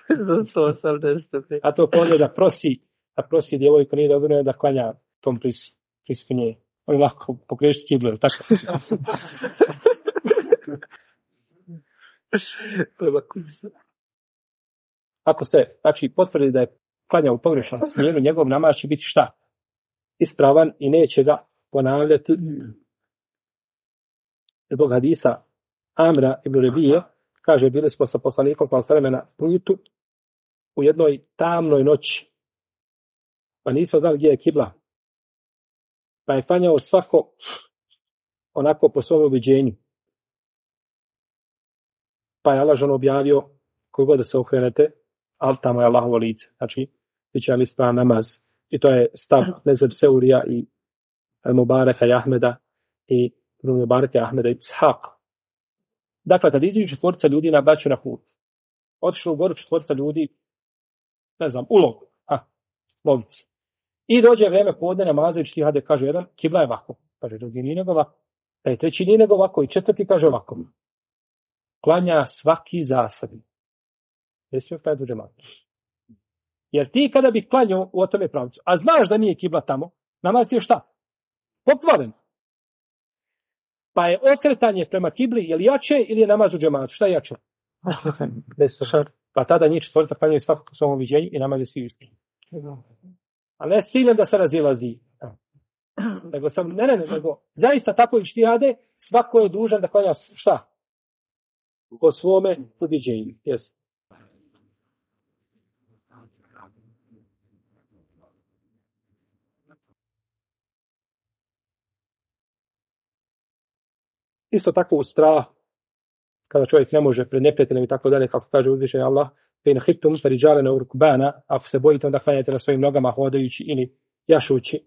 A to povede da prosi djevojku, nije dozvoljeno da klanja tom prisutnje. On je lako pogriješiti kiblu, tako? Prema kuću. Ako se, znači, potvrdi da je klanjao u pogrešnom smjeru, njegov namaz će biti šta? Ispravan i neće ga ponavljati. Zbog hadisa Amra ibn Rebije, kaže, bili smo sa poslanikom na putu u jednoj tamnoj noći. Pa nismo znali gdje je kibla. Pa je klanjao svako onako po svom ubeđenju. Pa je Allah objavio, kogo da se okrenete, ali tamo je Allahovo lice. Znači, bit će vam ispravan namaz. I to je stav Nezeb Seurija i Mubareka i Ahmeda i Mubareka i Ahmeda i Ishaq. Dakle, kad iziđu 4 ljudi na braću na put, otišli u goru 4 ljudi, ne znam, u logici. I dođe vrijeme podne namaza i štihade, kaže jedan, kibla je ovako. Kaže drugi nije nego ovako. Treći nije nego ovako i 4 kaže ovako. Klanja svaki zasabi. Jesi joj klanjati u džematu. Jer ti kada bi klanjao u tome pravcu, a znaš da nije kibla tamo, namaz ti je šta? Pokvaren. Pa je okretanje prema kibli, je li jače ili je namaz u džematu? Šta je jače? Pa tada njih 4 klanjaju svakog u svom viđenju i namaz je svi isti. A ne s ciljem da se razilazi. Nego zaista tako i štihade, svako je dužan da klanja šta? Po svome uviđenju. Yes. Isto tako u strah, kada čovjek ne može pred neprijateljem i tako dalje, kako kaže uzvišeni Allah, fe in khiftum farijalan aw rukbana, ako se bojite onda klanjajte na svojim nogama hodajući ili jašući.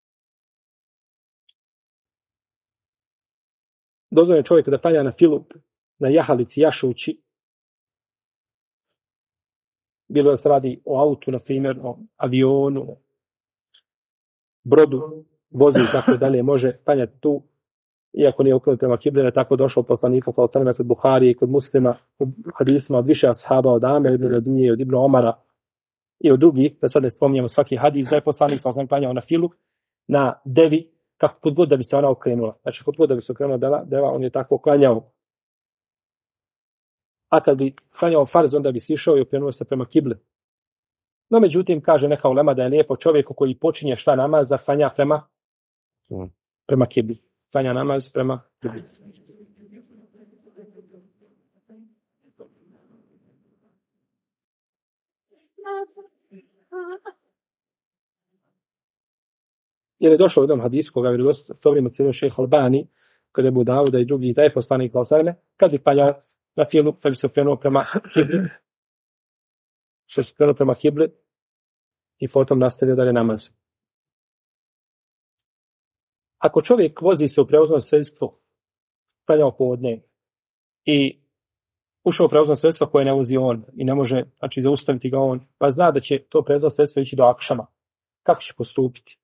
Dozvoljeno čovjek da klanja na filu, na jahalici jašući, bilo da se radi o autu, na primjer, o avionu, brodu, vozi i tako dalje, može klanjati tu, iako nije okrenut prema kibli, tako došao poslanika sallallahu alejhi ve sellem kod Buharije i kod Muslima u hadisima od više ashaba, od Amera ibn Rabije, od Ibn Omara i od drugih, da sad ne spominjemo svaki hadis, da je poslanik sallallahu alejhi ve sellem klanjao na filu, na devi, kako kod god da bi se ona okrenula. Znači kod god da bi se okrenula deva, on je tako klanjao. A kad bi klanjao farz, onda bi sišao i okrenuo se prema kibli. No međutim, kaže neka ulema da je lijepo čovjeku koji počinje šta namaz da klanja prema kibli. Klanja namaz prema kibli. Jer je došlo u jednom hadisu koga je vjerodostojno cijelo šejh Albani, kada je Abu Davuda i drugi, da je poslanik kad bi klanjao na filu, kad bi se okrenuo prema kibli, što se okrenuo prema kibli i potom nastavio dalje namaz. Ako čovjek vozi se u prevozno sredstvo, klanjao podne i ušao u prevozno sredstvo koje ne vozi on i ne može, znači, zaustaviti ga on, pa zna da će to prevozno sredstvo ići do akšama, kako će postupiti?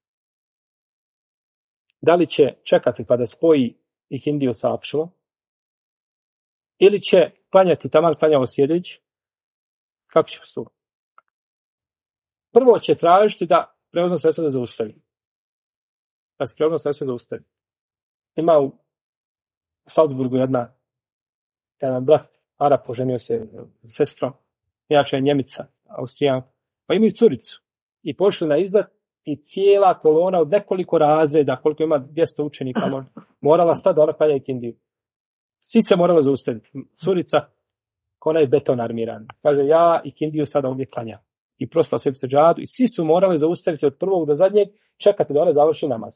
Da li će čekati kada spoji ikindiju sa akšamom, ili će klanjati taman klanjao sjedeći? Kako će postupiti? Prvo će tražiti da prevozno sredstvo da zaustavi. Da se prevozno sredstvo zaustavi. Ima u Salzburgu jedan brat Arap poženio se sestrom, inače je Njemica, Austrijanka, pa imaju curicu i pošli na izlet i cijela kolona od nekoliko razreda, koliko ima 200 učenika, morala stati da ona klanja ikindiju. Svi se morali zaustaviti. Curica, ona je beton armiran. Kaže, ja ikindiju sada uvijek klanjam. I prosta sebi seđadu i svi su morali zaustaviti od prvog do zadnjeg, čekati da ona završi namaz.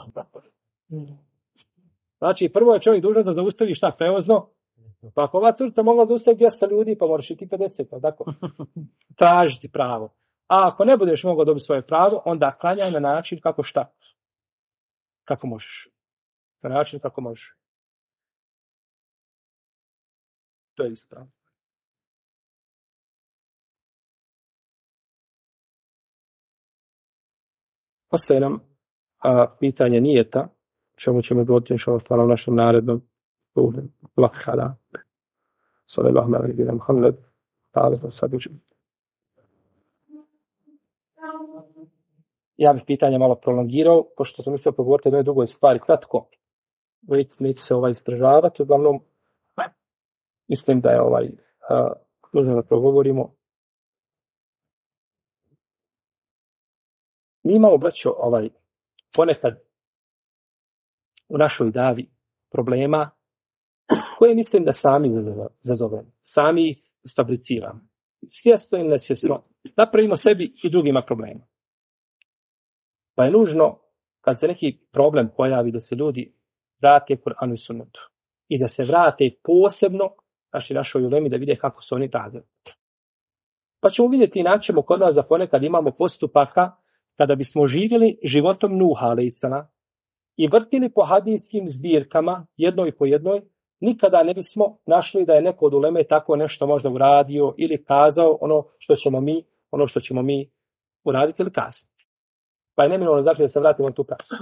Znači, prvo je čovjek dužan da zaustavi šta prevozno. Pa ako ova curta mogla zaustaviti 200 ljudi, pa moraš i ti 50, pa tako. Tražiti pravo. A ako ne budeš mogao dobiti svoje pravo, onda klanjaj na način kako šta? Kako možeš. Na način kako možeš. To je ispravno. Ostaje nam pitanje nijeta, čemu ćemo govoriti u našem narednom vlakada. Sallallahu alaihi wa Muhammed. Ja bih pitanje malo prolongirao, pošto sam mislio pogovoriti o jednoj drugoj stvari, kratko. Neću se izdržavati, uglavnom mislim da je nužno da progovorimo. Mi imamo, braćo, ponekad u našoj davi problema koje mislim da sami zazovemo, sami ih fabriciramo. Svjesno ili nesvjesno, napravimo sebi i drugima problema. Pa je nužno, kad se neki problem pojavi, da se ljudi vrate Kur'anu i sunnetu. I da se vrate posebno našoj ulemi da vide kako su oni radili. Pa ćemo vidjeti i naćemo kod nas da ponekad imamo postupaka kada bismo živjeli životom Nuha alejsselam i vrtili po hadijskim zbirkama jednoj po jednoj, nikada ne bismo našli da je neko od uleme tako nešto možda uradio ili kazao ono što ćemo mi uraditi ili kazati. Pa je neminovno da se vratimo na tu praksu.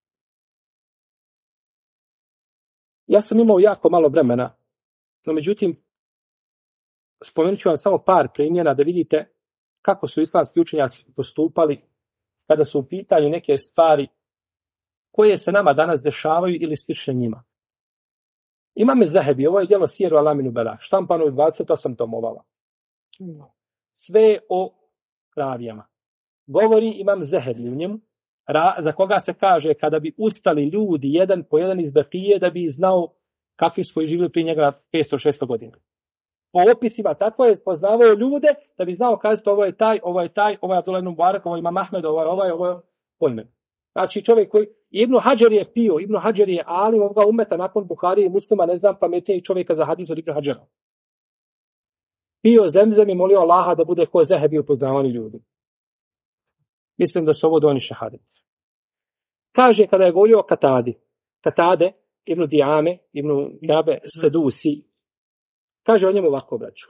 Ja sam imao jako malo vremena, no međutim, spomenut ću vam samo par primjera da vidite kako su islamski učenjaci postupali kada su u pitanju neke stvari koje se nama danas dešavaju ili slične njima. Imam Zahebi, ovo je djelo Sijeru Alaminu Bela, štampano u 28 tomova. Sve o ravijama. Govori Imam Zahebi u njemu, za koga se kaže kada bi ustali ljudi jedan po jedan iz Bekije da bi znao kakvi su koji živjeli prije njega 500-600 godina. Po opisima tako je spoznavao ljude da bi znao kazati ovo je taj, ovo je Abdullah ibn Mubarak, ovo je Imam Ahmed, ovo je pojmen. Znači čovjek koji, Ibn Hadžer je pio, Ibn Hadžer je alim ovoga umeta nakon Buharije i Muslima, ne znam pametnijeg čovjeka za hadis od Ibn Hadžera. Pio zemzem i molio Allaha da bude ko Zahebi u poznavanju ljudi. Mislim da su ovo doni šehadeti. Kaže kada je govorio o Katade, Ibn Dijame, Ibn Jabe, Sedusi, kaže o njemu ovako, braću.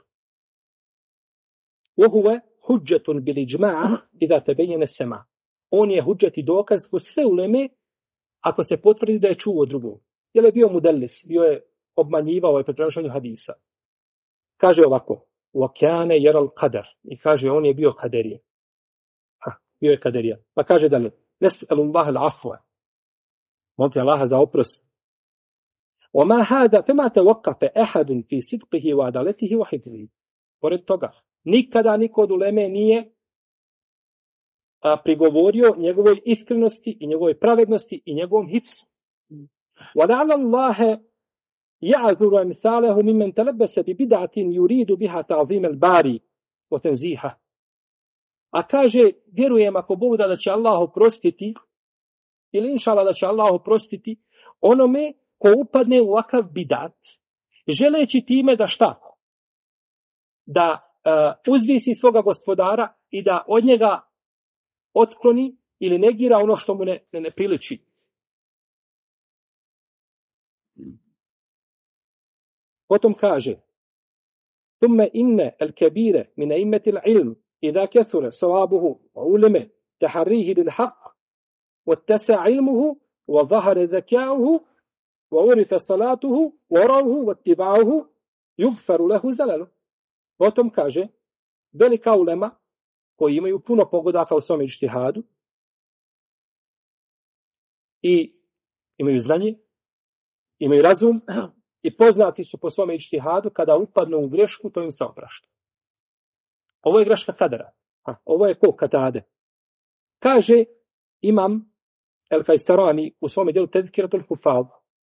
Uhuve huđetun bil iđma'a idha tebejene sema. On je hudžet i dokaz kod sve uleme ako se potvrdi da je čuo drugog. Jer je bio mudelis, bio je obmanjivao je pri prenošenju hadisa. Kaže ovako, وَكَانَ يَرَ الْقَدَرِ i kaže on je bio kaderija. Bio je kaderija. Pa kaže dalje, نَسْأَلُ اللَّهَ الْعَفْوَ molite Allaha za oprost. وَمَا هَذَا فَمَا تَوَقَّفَ أَحَدٌ فِي صِدْقِهِ وَعَدَالَتِهِ وَحِفْظِهِ. Pored toga, nikada niko od uleme nije prigovorio njegovoj iskrenosti i njegovoj pravednosti i njegovom hifsu. وَلَعَلَ اللَّهَ يَعْذُرُ أَمْثَالَهُ مِمَّنْ تَلَبَّسَ بِبِدْعَةٍ يُرِيدُ بِهَا تَعْظِيمَ الْبَارِ وَتَنْزِيهَ. A kaže, vjerujem ako Bog da će Allah oprostiti ili inšala da će Allah oprostiti onome ko upadne u ovakav bidat, želeći time da šta? Da uzvisi svoga gospodara i da od njega otkloni ili negira ono što mu ne priliči. Potom kaže: ثم إن الكبير من أئمة العلم إذا كثر صوابه وعلم تحريه للحق واتسع علمه وظهر ذكاؤه وعرف صلاته ورعه واتباعه يغفر له زلله. Potom kaže: velika ulema koji imaju puno pogodaka u svom iđtihadu i imaju znanje, imaju razum i poznati su po svome iđtihadu, kada upadnu u grešku, to im se oprašta. Ovo je greška kadera. Ovo je ko Katade. Kaže imam El-Kajsarani u svome djelu Tezkiratul Hufaz.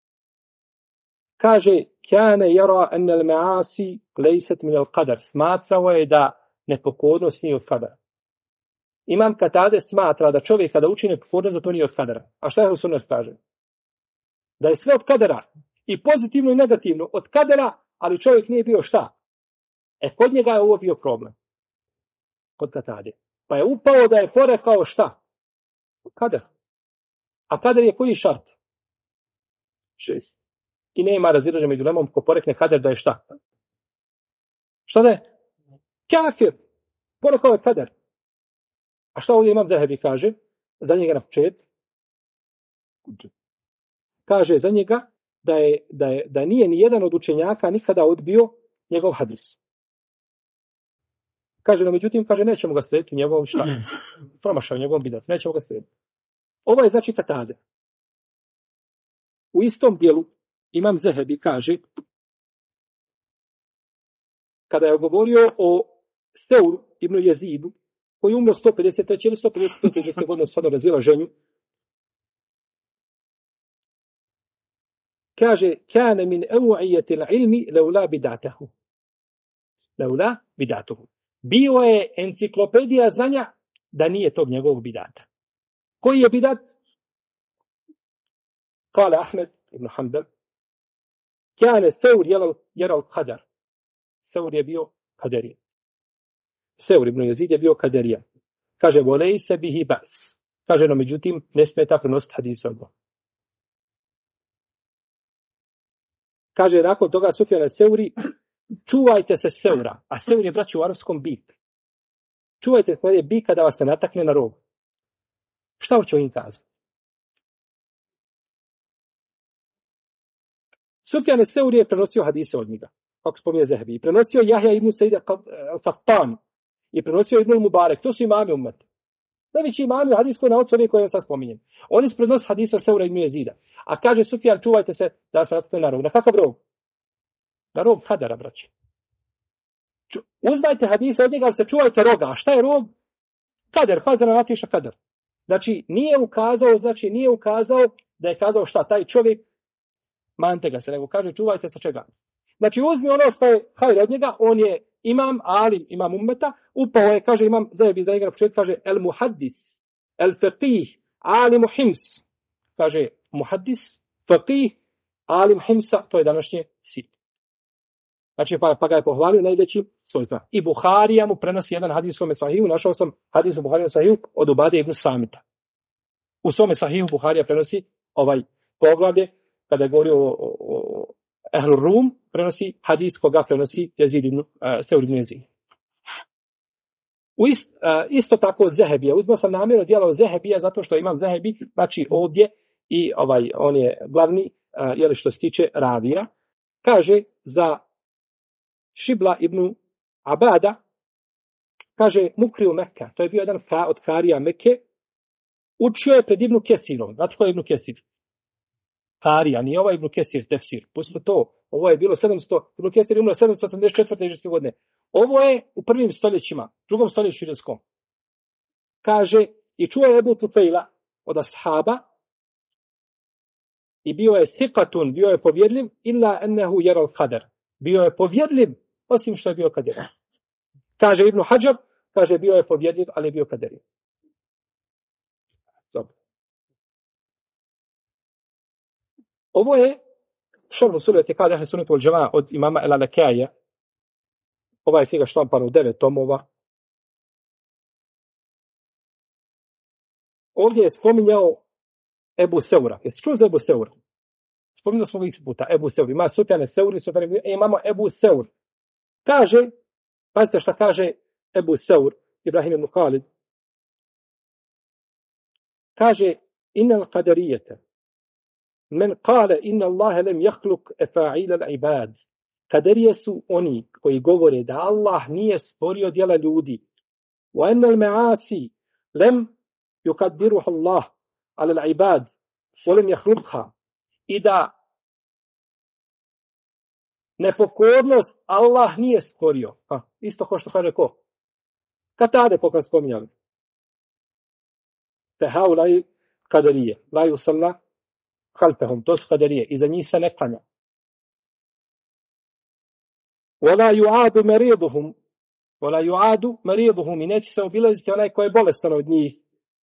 Kaže: kane yara an al-ma'asi laysat min al-qadar. Smatrao je da nepokornost nije od kadera. Imam Katade smatra da čovjek kada učini nepokornost, za to nije od kadera. A šta je u sunnet kaže? Da je sve od kadera. I pozitivno i negativno od kadera, ali čovjek nije bio šta? Kod njega je ovo bio problem. Kod Katade. Pa je upao da je porekao šta? Kader. A kader je koji šart? 6. I nema razilaženja među ulemom ko porekne kader da je šta? Šta da je? Kafir. Porekao je kader. A šta ovdje imam Zehebi kaže? Za njega na početku. Kaže za njega da nije ni jedan od učenjaka nikada odbio njegov hadis. Kaže, no međutim, kaže, nećemo ga slijediti u njegovom šta? Promašao njegovom bidatu. Nećemo ga slijediti. Ovo je znači Katade. U istom dijelu imam Zehebi kaže, kada je govorio o Seuru ibn Jezidu, koji je umro 153. ili 153. godine shodno razilaženju, kaže: kane min evu'ijetil ilmi leula bidatahu. Leula bidatahu. Bio je enciklopedija znanja da nije tog njegovog bidata. Koji je bidat? Kale Ahmed ibn Hanbal: kane Seur jeral kadar. Seur je bio kaderija. Seur ibn Jezid je bio kaderija. Kaže: volej se bihi bas. Kaže, no međutim, ne smeta prenositi hadisa od. Kaže, nakon toga Sufjan Seuri: čuvajte se Seura. A Seur je, braći, u arapskom bik. Čuvajte kada je bika da vas ne natakne na rog. Šta hoće im kazati? Sufjan Seuri je prenosio hadise od njega, kako spominje Zehebi. Prenosio Jahja ibn Said al-Qattan i prenosio Ibn Mubarek. To su imami ummeta. Najveći imami hadijskoj nauci, ovi koji ja sad spominjem. Oni su prenosili hadisa Seura ibn Jezida. A kaže Sufjan: čuvajte se da se natakne na rog. Na kakav rog? Na rog kadera, braći. Uzmajte hadise od njega, ali se čuvajte roga. A šta je rog? Kader, kadera natiša kader. Znači, nije ukazao da je kazao šta, taj čovjek, mante ga se, nego kaže čuvajte se čega. Znači, uzmi ono što je hajr od njega, on je imam, alim, imam ummeta, upao je, kaže imam Zehebi za njega na početku, kaže el muhaddis, el faqih, alimu hims. Kaže muhaddis, faqih, alim himsa, to je današnje sit. Znači, pa ga je pohvalio najvećim svojstvima. I Buharija mu prenosi jedan hadis u svome sahihu. Našao sam hadis u Buhariju sahihu od Ubade ibn Samita. U svome sahihu Buharija prenosi ovaj poglavlje, kada je govorio o Ehlur Rum, prenosi hadis koga prenosi Seur ibn Jezid. Isto tako od Zehebija. Uzmao sam namjerno djelo od Zehebija zato što imam Zehebi, znači ovdje i on je glavni, što se tiče ravija. Kaže za Šibla ibn Abada, kaže Mukriju Mekka, to je bio jedan od karija Mekke, učio je pred Ibnu Kesirom. Znate ko je Ibnu Kesir? Karija, nije ovaj Ibnu Kesir, tefsir. Pustite to, ovo je bilo 700, Ibnu Kesir je umro 784. hidžrske godine. Ovo je u prvim stoljećima, drugom stoljeću hidžrskom. Kaže, i čuo je Ebu Tufejla od ashaba, i bio je sikatun, bio je povjedljiv, illa ennehu jeral kader. Bio je povjedljiv, osim što je bio kader. Kaže Ibn Hadžar, kaže bio je povjedljiv, ali je bio kader. Dobro. Ovo je šerh usul i'tiqad ahli sunnah wal džemaa od imama El-Alakaija. Ovaj knjiga štampana u 9 tomova. Ovdje je spominjao Ebu Seura. Jeste čuli za Ebu Seura? Spominjali smo ovih puta. Ebu Seur. Ima Sufjane Seuri, imamo Ebu Seur. Kaže, pazite šta kaže Ebu Seur, Ibrahim ibn Khalid. Kaže, innal qadarijete, men kale inna Allahe lem jahluk efa'ila l'ibad. Kadarije su oni koji govore da Allah nije stvorio djela ljudi. Wa ennal me'asi lem yukaddiruha Allah ala l'ibad, wa lem jahlukha. I da nepokornost Allah nije stvorio. Isto kao što kaže ko? Katade koga spominjali. Te haulaj kadarije. La yusalla halfehum. To su kadarije. I za njih se ne klanja. Wala yu'adu mariduhum. Wala yu'adu mariduhum. I neće se obilaziti onaj ko je bolestan od njih.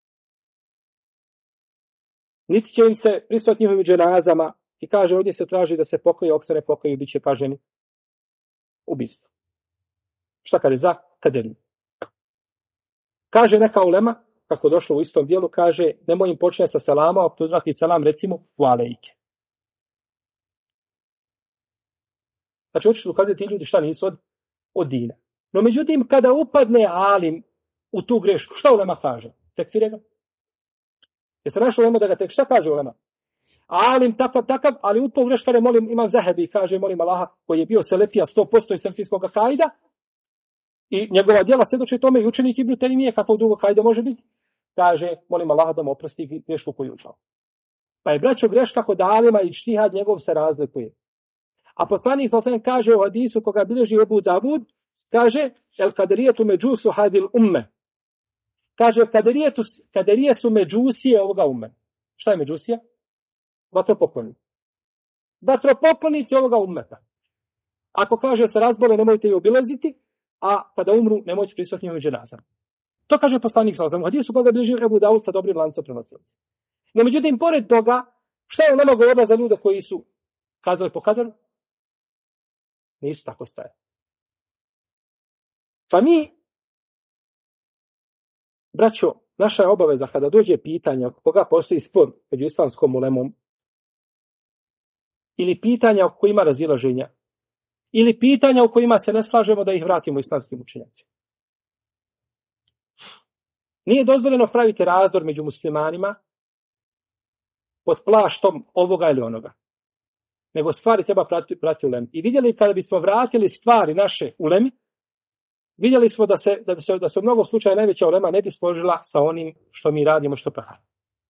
Niti će im se prisutiti njihovim dženazama. I kaže, ovdje se traži da se pokoji, ako se ne pokoji, bit će kaženi ubistvo. Šta kaže za kaderiju? Kaže neka ulema, kako je došlo u istom dijelu, kaže, nemoj im počne sa salama, ako tu salam, recimo, u alejke. Znači, hoćeš ukazati ti ljudi šta nisu od dina. No, međutim, kada upadne alim u tu grešku, šta ulema kaže? Tekfire ga? Jeste našli ulema da ga šta kaže ulema? Alim takav, ali u to greškare molim Imam Zahebi, kaže, molim Allaha, koji je bio selefija 100% iz selefijskog hajda, i njegova djela svjedoče tome, i učenik Ibn Taymije, kakvog drugog hajda može biti, kaže, molim Allaha da mu oprosti grešku koju učao. Pa je braćo greška kod alima i štihad njegov se razlikuje. A poslanik sallallahu kaže u hadisu koga bilježi Ebu Davud, kaže, el kaderijetu međusu hadil umme. Kaže, kaderije su međusije ovoga umme. Šta je međusija? Vatropoklonici. Vatropoklonici ovoga ummeta. Ako kaže se razbole, nemojte ih obilaziti, a kada umru, nemojte prisutiti njihovim dženazama. To kaže poslanik sallallahu alejhi ve sellem. Hadisu koga bilježi Ebu Davud sa dobrim lancem prenosilaca. No, međutim, pored toga, šta je ulema govorila za ljude koji su kazali po kaderu? Nisu tako staje. Pa mi, braćo, naša je obaveza kada dođe pitanja koga postoji spor među islamskom ulemom, ili pitanja o kojima razilaženja, ili pitanja o kojima se ne slažemo da ih vratimo islamskim učenjacima. Nije dozvoljeno praviti razdor među muslimanima pod plaštom ovoga ili onoga. Nego stvari treba pratiti ulemi. I vidjeli kada bismo vratili stvari naše ulemi, vidjeli smo da se u mnogo slučaja najveća ulema ne bi složila sa onim što mi radimo, što pravi.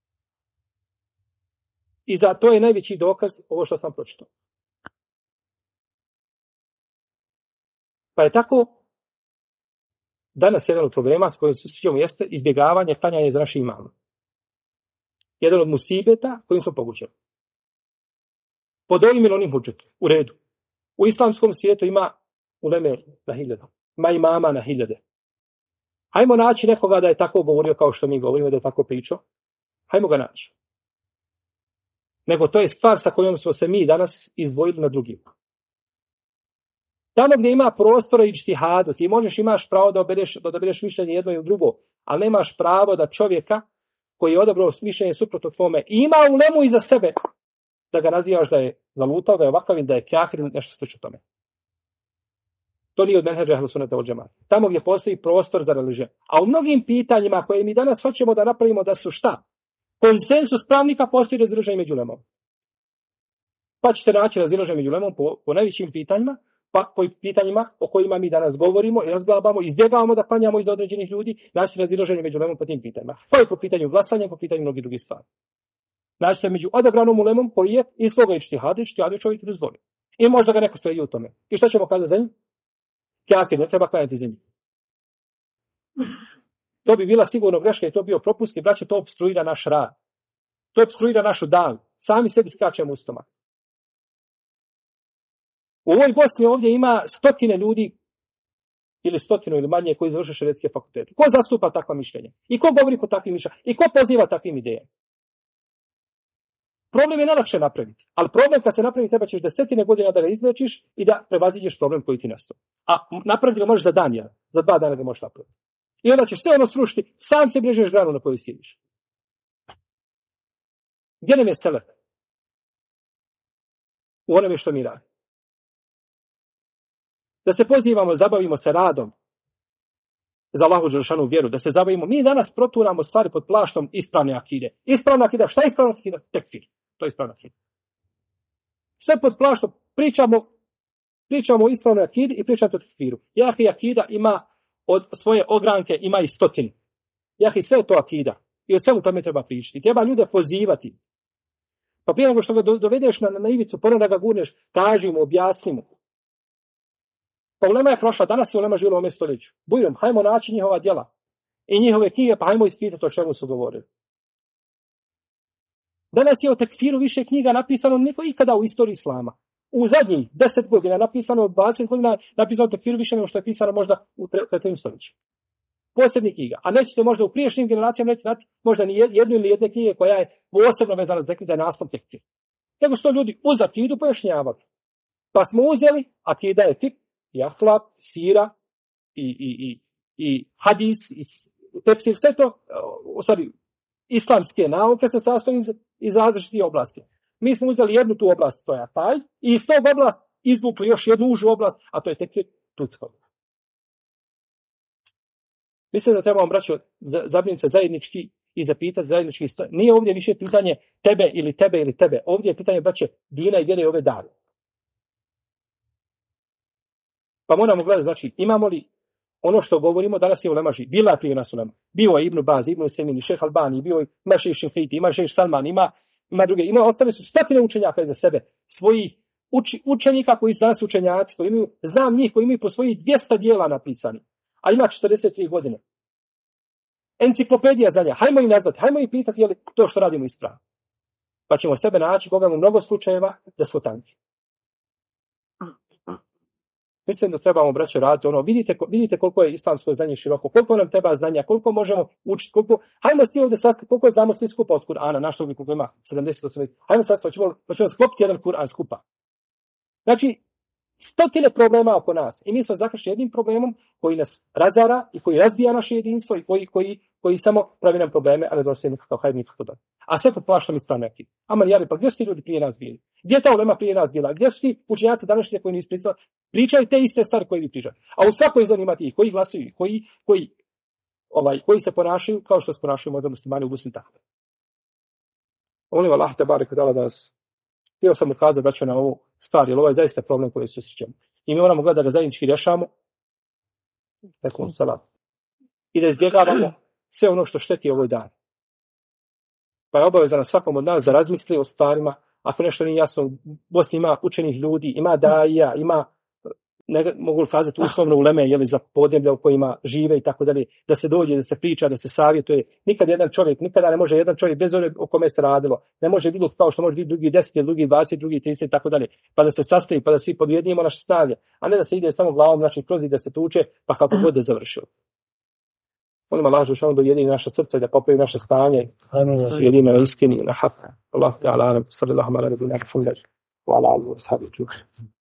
I za to je najveći dokaz ovo što sam pročitao. Pa je tako, danas jedan od problema s kojim se susrećemo jeste izbjegavanje klanjanja za naše imame. Jedan od musibeta kojim smo pogućeni. Pod ovim ili onim hudžetom. U redu. U islamskom svijetu ima uleme na 1000. Ima imama na 1000. Hajmo naći nekoga da je tako govorio kao što mi govorimo, da je tako pričao. Hajmo ga naći. Nego to je stvar sa kojom smo se mi danas izdvojili na drugima. Tamo gdje ima prostora i ijtihadu, ti imaš pravo da odabereš mišljenje jedno ili drugo, ali nemaš pravo da čovjeka koji je odabrao mišljenje suprotno tvome ima ulemu iza sebe, da ga nazivaš da je zalutao, da je ovakav ili da je kafir ili nešto slično tome. To nije od menhedža ehlu sunneta vel džemaata. Tamo gdje postoji prostor za religiju. A u mnogim pitanjima koje mi danas hoćemo da napravimo da su šta? Konsensus pravnika, postoji razilaženje među ulemom. Pa ćete naći razilaženje među ulemom po najvećim pitanjima, pa po pitanjima o kojima mi danas govorimo i razglabamo, izbjegavamo da klanjamo iz određenih ljudi, naći razilaženje među ulemom po tim pitanjima. Pa i po pitanju glasanja, po pitanju mnogih drugih stvari. Naći se među odabranom ulemom koji je iz svoga ijtihada čovjek dozvolio. I možda ga neko sredi u tome. I šta ćemo kazati za njih? Kafir, ne treba klanjati za njih. To bi bila sigurno greška i to bio propust i braće, to opstruira naš rad. To opstruira našu dan. Sami sebi skačemo u stomak. U ovoj Bosni ovdje ima 100 ljudi ili 100 ili manje koji završe šerijatske fakultete. Ko zastupa takva mišljenja? I ko govori po takvim mišljenjima? I ko poziva takvim idejama? problem je najlakše napraviti. Ali problem kad se napravi treba ćeš 10 godina da ga izlečiš i da prevaziđeš problem koji ti nastao. A napraviti ga možeš za dan, za 2 dana ga možeš napraviti. I onda ćeš sve ono srušiti, sam se brežeš granu na kojoj sjediš. Gdje nam je selef? U onome što mi radi. Da se pozivamo, zabavimo se radom za Allahu dželešanu vjeru, da se zabavimo. Mi danas proturamo stvari pod plaštom ispravne akide. Ispravna akida, šta je ispravna akida? Tekfir. To je ispravna akida. Sve pod plaštom pričamo o ispravnoj akidi i pričamo o tekfiru. Jahi akida ima od svoje ogranke, ima i 100. Jahi sve je to akida. I o svemu tome treba pričati. Treba ljude pozivati. Pa prije nego što ga dovedeš na ivicu, prvo da ga gurneš, kaži mu, objasni mu. Pa ulema je prošla, danas je ulema živjela u ovome stoljeću. Bujrom, hajmo naći njihova djela i njihove knjige, pa hajmo ispitati o čemu su govorili. Danas je o tekfiru više knjiga napisano nego ikada u istoriji islama. U zadnjih 10 godina napisano, 20 godina napisano o tekfiru više nego što je pisano možda u 3. stoljeću. Posebnih knjiga. A nećete možda u prijašnjim generacijama nećete znati možda ni jednu ili jedne knjige koja je posebno vezana za da je naslov tekfir. Nego su to ljudi uz akidu pojašnjavali. Pa smo uzeli, akida je fik, i ahlak, sira, i hadis, i tefsir, sve to, islamske nauke se sastoji iz različitih oblasti. Mi smo uzeli jednu tu oblast, to je taj, i iz tog obla izvukli još jednu užu oblast, a to je tekfir tuckog. Mislim da trebamo, braćo, zabrinuti se zajednički i zapitati zajednički. Nije ovdje više pitanje tebe ili tebe ili tebe. Ovdje je pitanje, braće, dina i vjere ove dane. Pa moramo gledati, znači, imamo li ono što govorimo, danas je ulema živ. Bila je prije nas ulema. Bio je Ibn Baz, Ibn Semini, Šejh Albani, ima Šejh Šinqiti, ima Šejh Salman, ima druge. Ostale su 100 učenjaka za sebe. Svoji učenika koji su danas učenjaci, koji imaju, znam njih koji imaju po svojih 200 djela napisani. A ima 43 godine. Enciklopedija znanja. Hajmo ih nazvati, hajmo ih pitati je li to što radimo ispravno. Pa ćemo sebe naći, pogledamo mnogo slučajeva da smo tanki. Mislim da trebamo, braćo, raditi ono. Vidite koliko je islamsko znanje široko, koliko nam treba znanja, koliko možemo učiti, hajmo svi ovdje sad, koliko znamo svi skupa od Kur'ana, našto bi koliko ima, 70-80. Hajmo sad, pa ćemo sklopiti jedan Kur'an skupa. Znači, 100 problema oko nas. I mi smo zakršeni jednim problemom koji nas razara i koji razbija naše jedinstvo i koji samo pravi nam probleme, ali da se nikakav hajde nikakav dobro. A sve pod plaštom ispravne akide. Aman jari, pa gdje su ti ljudi prije nas bili? Gdje je ta ulema prije nas bila? Gdje su ti učenjaci današnji koji nisu pričali te iste stvari koje vi pričate? A u svakoj zanimati ih, koji glasuju, koji se ponašaju kao što se ponašaju možda muslimani u Bosni tako. Molim Allah te barek da nas. Htio sam ukazati, braćo, na ovu stvar, jer ovo je zaista problem koji se susrećemo. I mi moramo gledati da ga zajednički rješamo. I da izbjegavamo sve ono što šteti ovoj dan. Pa je obaveza na svakom od nas da razmisli o stvarima. Ako nešto nije jasno, u Bosni ima učenih ljudi, ima daija, ima, ne mogu kazati uslovno uleme, za podneblja u kojima žive i tako dalje, da se dođe, da se priča, da se savjetuje. Nikada ne može jedan čovjek, bez one o kome se radilo, ne može vidjeti kao što može biti drugi 10, drugi 20, drugi 30 i tako dalje, pa da se sastavi, pa da svi podvijednimo naše snage, a ne da se ide samo glavom, znači kroz i da se tuče, pa kako god da završilo. Molim Allah dželešanu da ujedini naša srca i da popravi naše stanje. Jedino iskini na hak. Allah ta'ala sallallahu alejhi ve sellem wa ala alihi wa sahbihi.